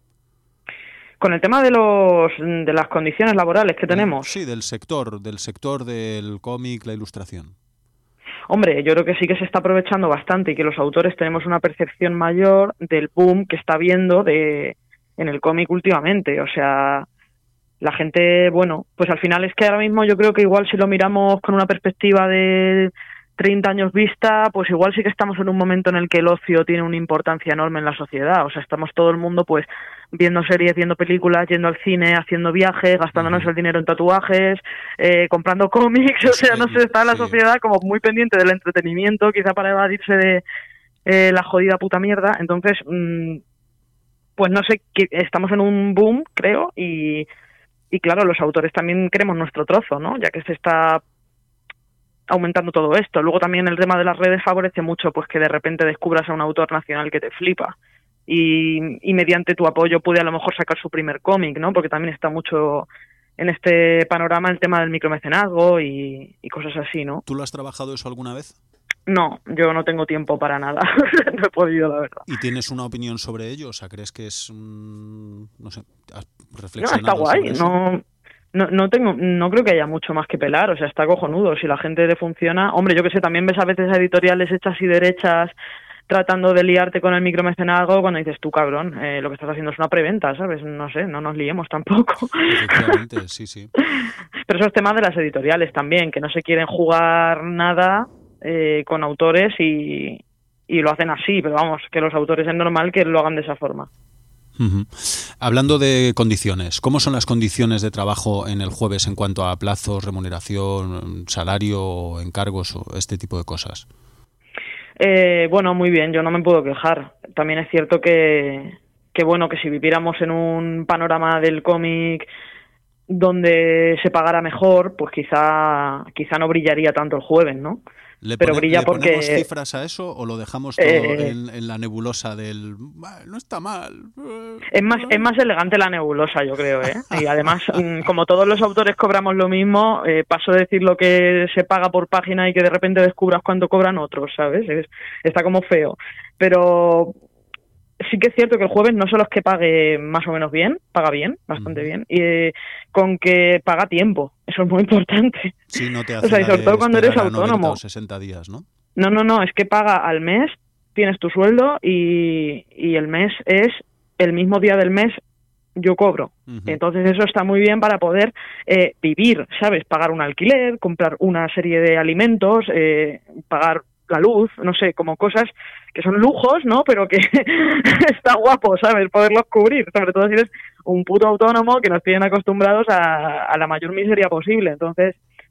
Con el tema de las condiciones laborales que tenemos. Sí, del sector del cómic, la ilustración. Hombre, yo creo que sí que se está aprovechando bastante y que los autores tenemos una percepción mayor del boom que está habiendo en el cómic últimamente. O sea, la gente, bueno, pues al final es que ahora mismo yo creo que igual si lo miramos con una perspectiva de 30 años vista, pues igual sí que estamos en un momento en el que el ocio tiene una importancia enorme en la sociedad. O sea, estamos todo el mundo pues viendo series, viendo películas, yendo al cine, haciendo viajes, gastándonos el dinero en tatuajes, comprando cómics. O sea, no sé, está la sociedad como muy pendiente del entretenimiento, quizá para evadirse de la jodida puta mierda. Entonces, pues no sé, estamos en un boom, creo, y claro, los autores también queremos nuestro trozo, ¿no? Ya que se está aumentando todo esto. Luego también el tema de las redes favorece mucho pues que de repente descubras a un autor nacional que te flipa y mediante tu apoyo puede a lo mejor sacar su primer cómic, ¿no? Porque también está mucho en este panorama el tema del micromecenazgo y cosas así, ¿no? ¿Tú lo has trabajado eso alguna vez? No, yo no tengo tiempo para nada. No he podido, la verdad. ¿Y tienes una opinión sobre ello? O sea, ¿crees que es no sé, has reflexionado? No, está guay. No creo que haya mucho más que pelar. O sea, está cojonudo. Si la gente le funciona... Hombre, yo que sé, también ves a veces editoriales hechas y derechas tratando de liarte con el micromecenazgo cuando dices, tú cabrón, lo que estás haciendo es una preventa, ¿sabes? No sé, no nos liemos tampoco. Efectivamente, sí. Pero esos temas de las editoriales también, que no se quieren jugar nada con autores y lo hacen así, pero vamos, que los autores es normal que lo hagan de esa forma. Hablando de condiciones, ¿cómo son las condiciones de trabajo en El Jueves en cuanto a plazos, remuneración, salario, encargos o este tipo de cosas? Bueno, muy bien, yo no me puedo quejar. También es cierto que bueno, que si viviéramos en un panorama del cómic donde se pagara mejor, pues quizá no brillaría tanto El Jueves, ¿no? Pero brilla porque... ¿Le ponemos cifras a eso o lo dejamos todo en la nebulosa del... no está mal? Es más elegante la nebulosa, yo creo, ¿eh? Y además, como todos los autores cobramos lo mismo, paso de decir lo que se paga por página y que de repente descubras cuánto cobran otros, ¿sabes? Está como feo. Pero sí que es cierto que El Jueves no solo es que pague más o menos bien, paga bien, bastante bien, y con que paga tiempo, eso es muy importante. Sí, no te hace, o sea, y sobre todo cuando eres autónomo. 90 o 60 días, ¿no? No, es que paga al mes, tienes tu sueldo y el mes es el mismo día del mes yo cobro. Entonces eso está muy bien para poder vivir, ¿sabes? Pagar un alquiler, comprar una serie de alimentos, pagar la luz, no sé, como cosas que son lujos, ¿no? Pero que está guapo, ¿sabes? Poderlos cubrir, sobre todo si eres un puto autónomo que nos tienen acostumbrados a la mayor miseria posible. Entonces,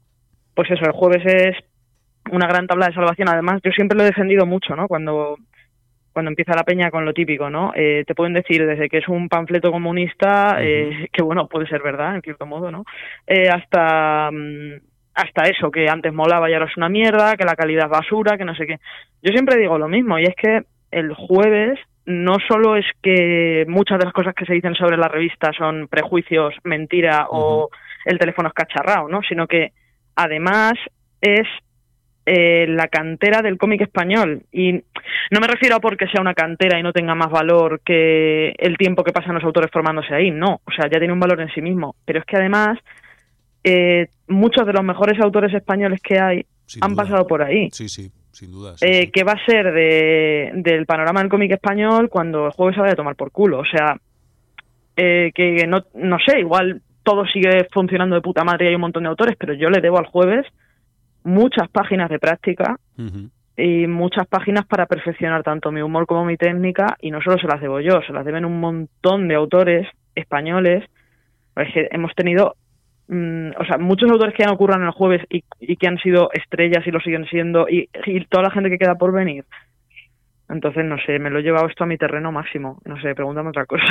pues eso, el jueves es una gran tabla de salvación. Además, yo siempre lo he defendido mucho, ¿no? Cuando empieza la peña con lo típico, ¿no? Te pueden decir desde que es un panfleto comunista, que bueno, puede ser verdad, en cierto modo, ¿no? Hasta eso, que antes molaba y ahora es una mierda, que la calidad es basura, que no sé qué. Yo siempre digo lo mismo, y es que el jueves no solo es que muchas de las cosas que se dicen sobre la revista son prejuicios, mentira o el teléfono escacharrado, ¿no? Sino que además es la cantera del cómic español, y no me refiero a porque sea una cantera y no tenga más valor que el tiempo que pasan los autores formándose ahí, no, o sea, ya tiene un valor en sí mismo, pero es que además muchos de los mejores autores españoles que hay han pasado por ahí. Sí, sin duda. ¿Qué va a ser del panorama del cómic español cuando el jueves se vaya a tomar por culo? O sea, que no sé, igual todo sigue funcionando de puta madre y hay un montón de autores, pero yo le debo al jueves muchas páginas de práctica y muchas páginas para perfeccionar tanto mi humor como mi técnica, y no solo se las debo yo, se las deben un montón de autores españoles. Es que hemos tenido muchos autores que ya no ocurran en el jueves y que han sido estrellas y lo siguen siendo, y toda la gente que queda por venir. Entonces, no sé, me lo he llevado esto a mi terreno máximo. No sé, pregúntame otra cosa.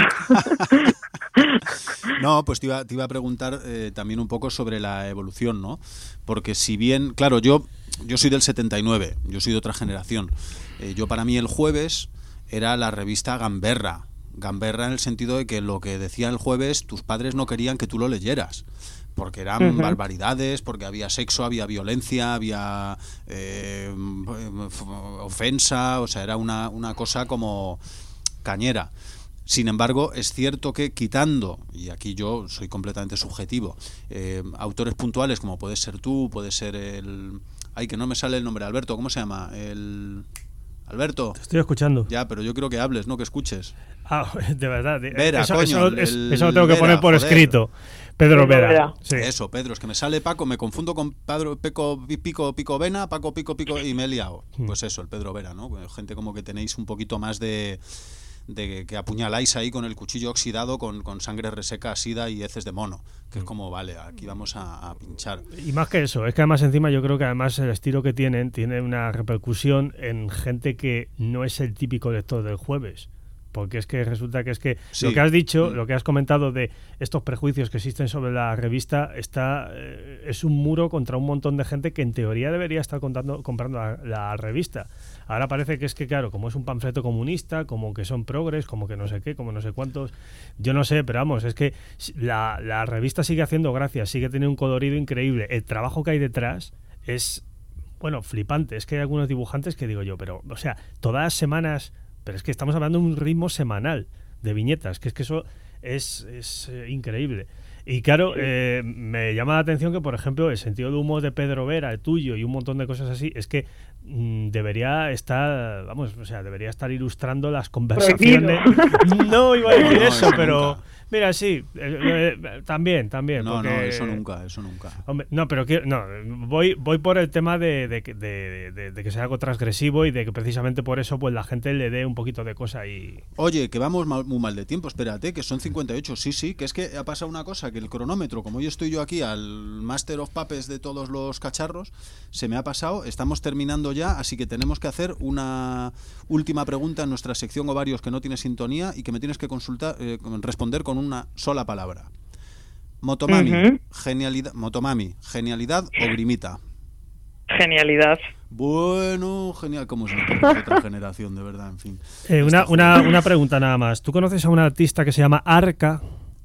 No, pues te iba a preguntar también un poco sobre la evolución, ¿no? Porque si bien, claro, yo soy del 79, yo soy de otra generación. Yo, para mí, el jueves era la revista Gamberra. Gamberra en el sentido de que lo que decía el jueves, tus padres no querían que tú lo leyeras, porque eran barbaridades, porque había sexo, había violencia, había ofensa, o sea, era una cosa como cañera. Sin embargo, es cierto que quitando, y aquí yo soy completamente subjetivo, autores puntuales como puedes ser tú, puede ser ay, que no me sale el nombre, Alberto, ¿cómo se llama? Alberto. Te estoy escuchando. Ya, pero yo creo que hables, no que escuches. De verdad. Vera, eso, coño. Eso lo tengo que poner por escrito. Pedro Vera. Sí. Eso, Pedro, es que me sale Paco, me confundo con Pedro Pico Vena, Paco Pico y me he liado. Pues eso, el Pedro Vera, ¿no? Gente como que tenéis un poquito más de que apuñaláis ahí con el cuchillo oxidado con sangre reseca, sida y heces de mono, que es como, vale, aquí vamos a pinchar. Y más que eso, es que además encima yo creo que además el estilo que tiene una repercusión en gente que no es el típico lector del jueves. Porque es que resulta que sí. Lo que has dicho, lo que has comentado de estos prejuicios que existen sobre la revista, es un muro contra un montón de gente que en teoría debería estar comprando la revista. Ahora parece que claro, como es un panfleto comunista, como que son progres, como que no sé qué, como no sé cuántos, yo no sé, pero vamos, es que la revista sigue haciendo gracia, sigue teniendo un colorido increíble. El trabajo que hay detrás es, bueno, flipante. Es que hay algunos dibujantes que digo yo, pero, o sea, todas las semanas... Pero es que estamos hablando de un ritmo semanal de viñetas, que eso es increíble. Y claro, me llama la atención que, por ejemplo, el sentido de humor de Pedro Vera, el tuyo y un montón de cosas así, es que debería estar, debería estar ilustrando las conversaciones. No iba a decir eso, pero... Nunca. Mira, sí, también. No, porque, no, eso nunca. Hombre, no, pero voy por el tema de que sea algo transgresivo y de que precisamente por eso pues la gente le dé un poquito de cosa y... Oye, que vamos muy mal de tiempo, espérate, que son 58, sí, que es que ha pasado una cosa, que el cronómetro, como yo estoy yo aquí al Master of Puppets de todos los cacharros, se me ha pasado, estamos terminando ya, así que tenemos que hacer una última pregunta en nuestra sección Ovarios que no tiene sintonía y que me tienes que responder con una sola palabra. Motomami, genialidad o grimita. Genialidad. Bueno, genial, como es otra generación, de verdad, en fin. Una pregunta nada más. ¿Tú conoces a un artista que se llama Arca?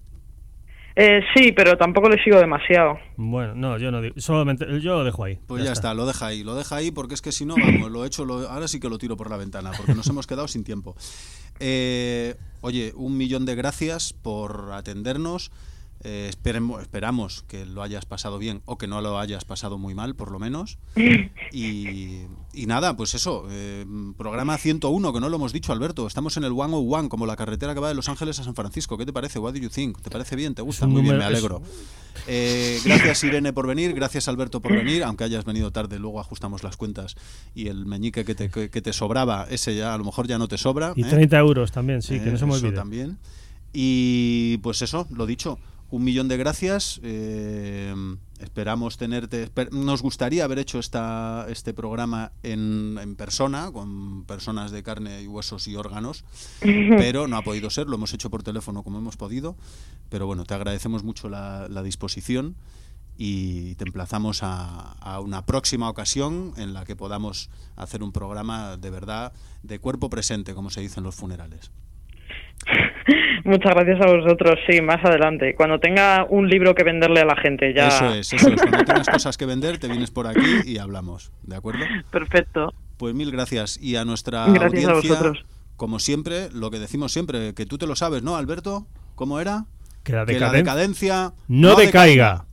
Sí, pero tampoco le sigo demasiado. Bueno, no, yo no digo, solamente yo lo dejo ahí. Pues ya está, lo deja ahí porque es que si no, vamos, ahora sí que lo tiro por la ventana, porque nos hemos quedado sin tiempo. Oye, 1.000.000 de gracias por atendernos. Esperamos que lo hayas pasado bien o que no lo hayas pasado muy mal, por lo menos. Y nada, pues eso, programa 101, que no lo hemos dicho, Alberto. Estamos en el 101, como la carretera que va de Los Ángeles a San Francisco. ¿Qué te parece? What do you think? ¿Te parece bien? ¿Te gusta? Muy bien, me alegro. Gracias, Irene, por venir. Gracias, Alberto, por venir. Aunque hayas venido tarde, luego ajustamos las cuentas y el meñique que te sobraba, ese ya a lo mejor ya no te sobra. Y 30 euros también, sí, que no se me olvide. También. Y pues eso, lo dicho, 1.000.000 de gracias. Esperamos tenerte. Nos gustaría haber hecho este programa en persona, con personas de carne y huesos y órganos, pero no ha podido ser. Lo hemos hecho por teléfono como hemos podido. Pero bueno, te agradecemos mucho la disposición y te emplazamos a una próxima ocasión en la que podamos hacer un programa de verdad, de cuerpo presente, como se dice en los funerales. Muchas gracias a vosotros. Sí, más adelante, cuando tenga un libro que venderle a la gente ya. Eso es. Cuando tengas cosas que vender, te vienes por aquí y hablamos, ¿de acuerdo? Perfecto. Pues mil gracias. Y a nuestra gracias audiencia, a vosotros. como siempre, lo que decimos siempre, que tú te lo sabes, ¿no, Alberto? ¿Cómo era? Que la decadencia no decaiga.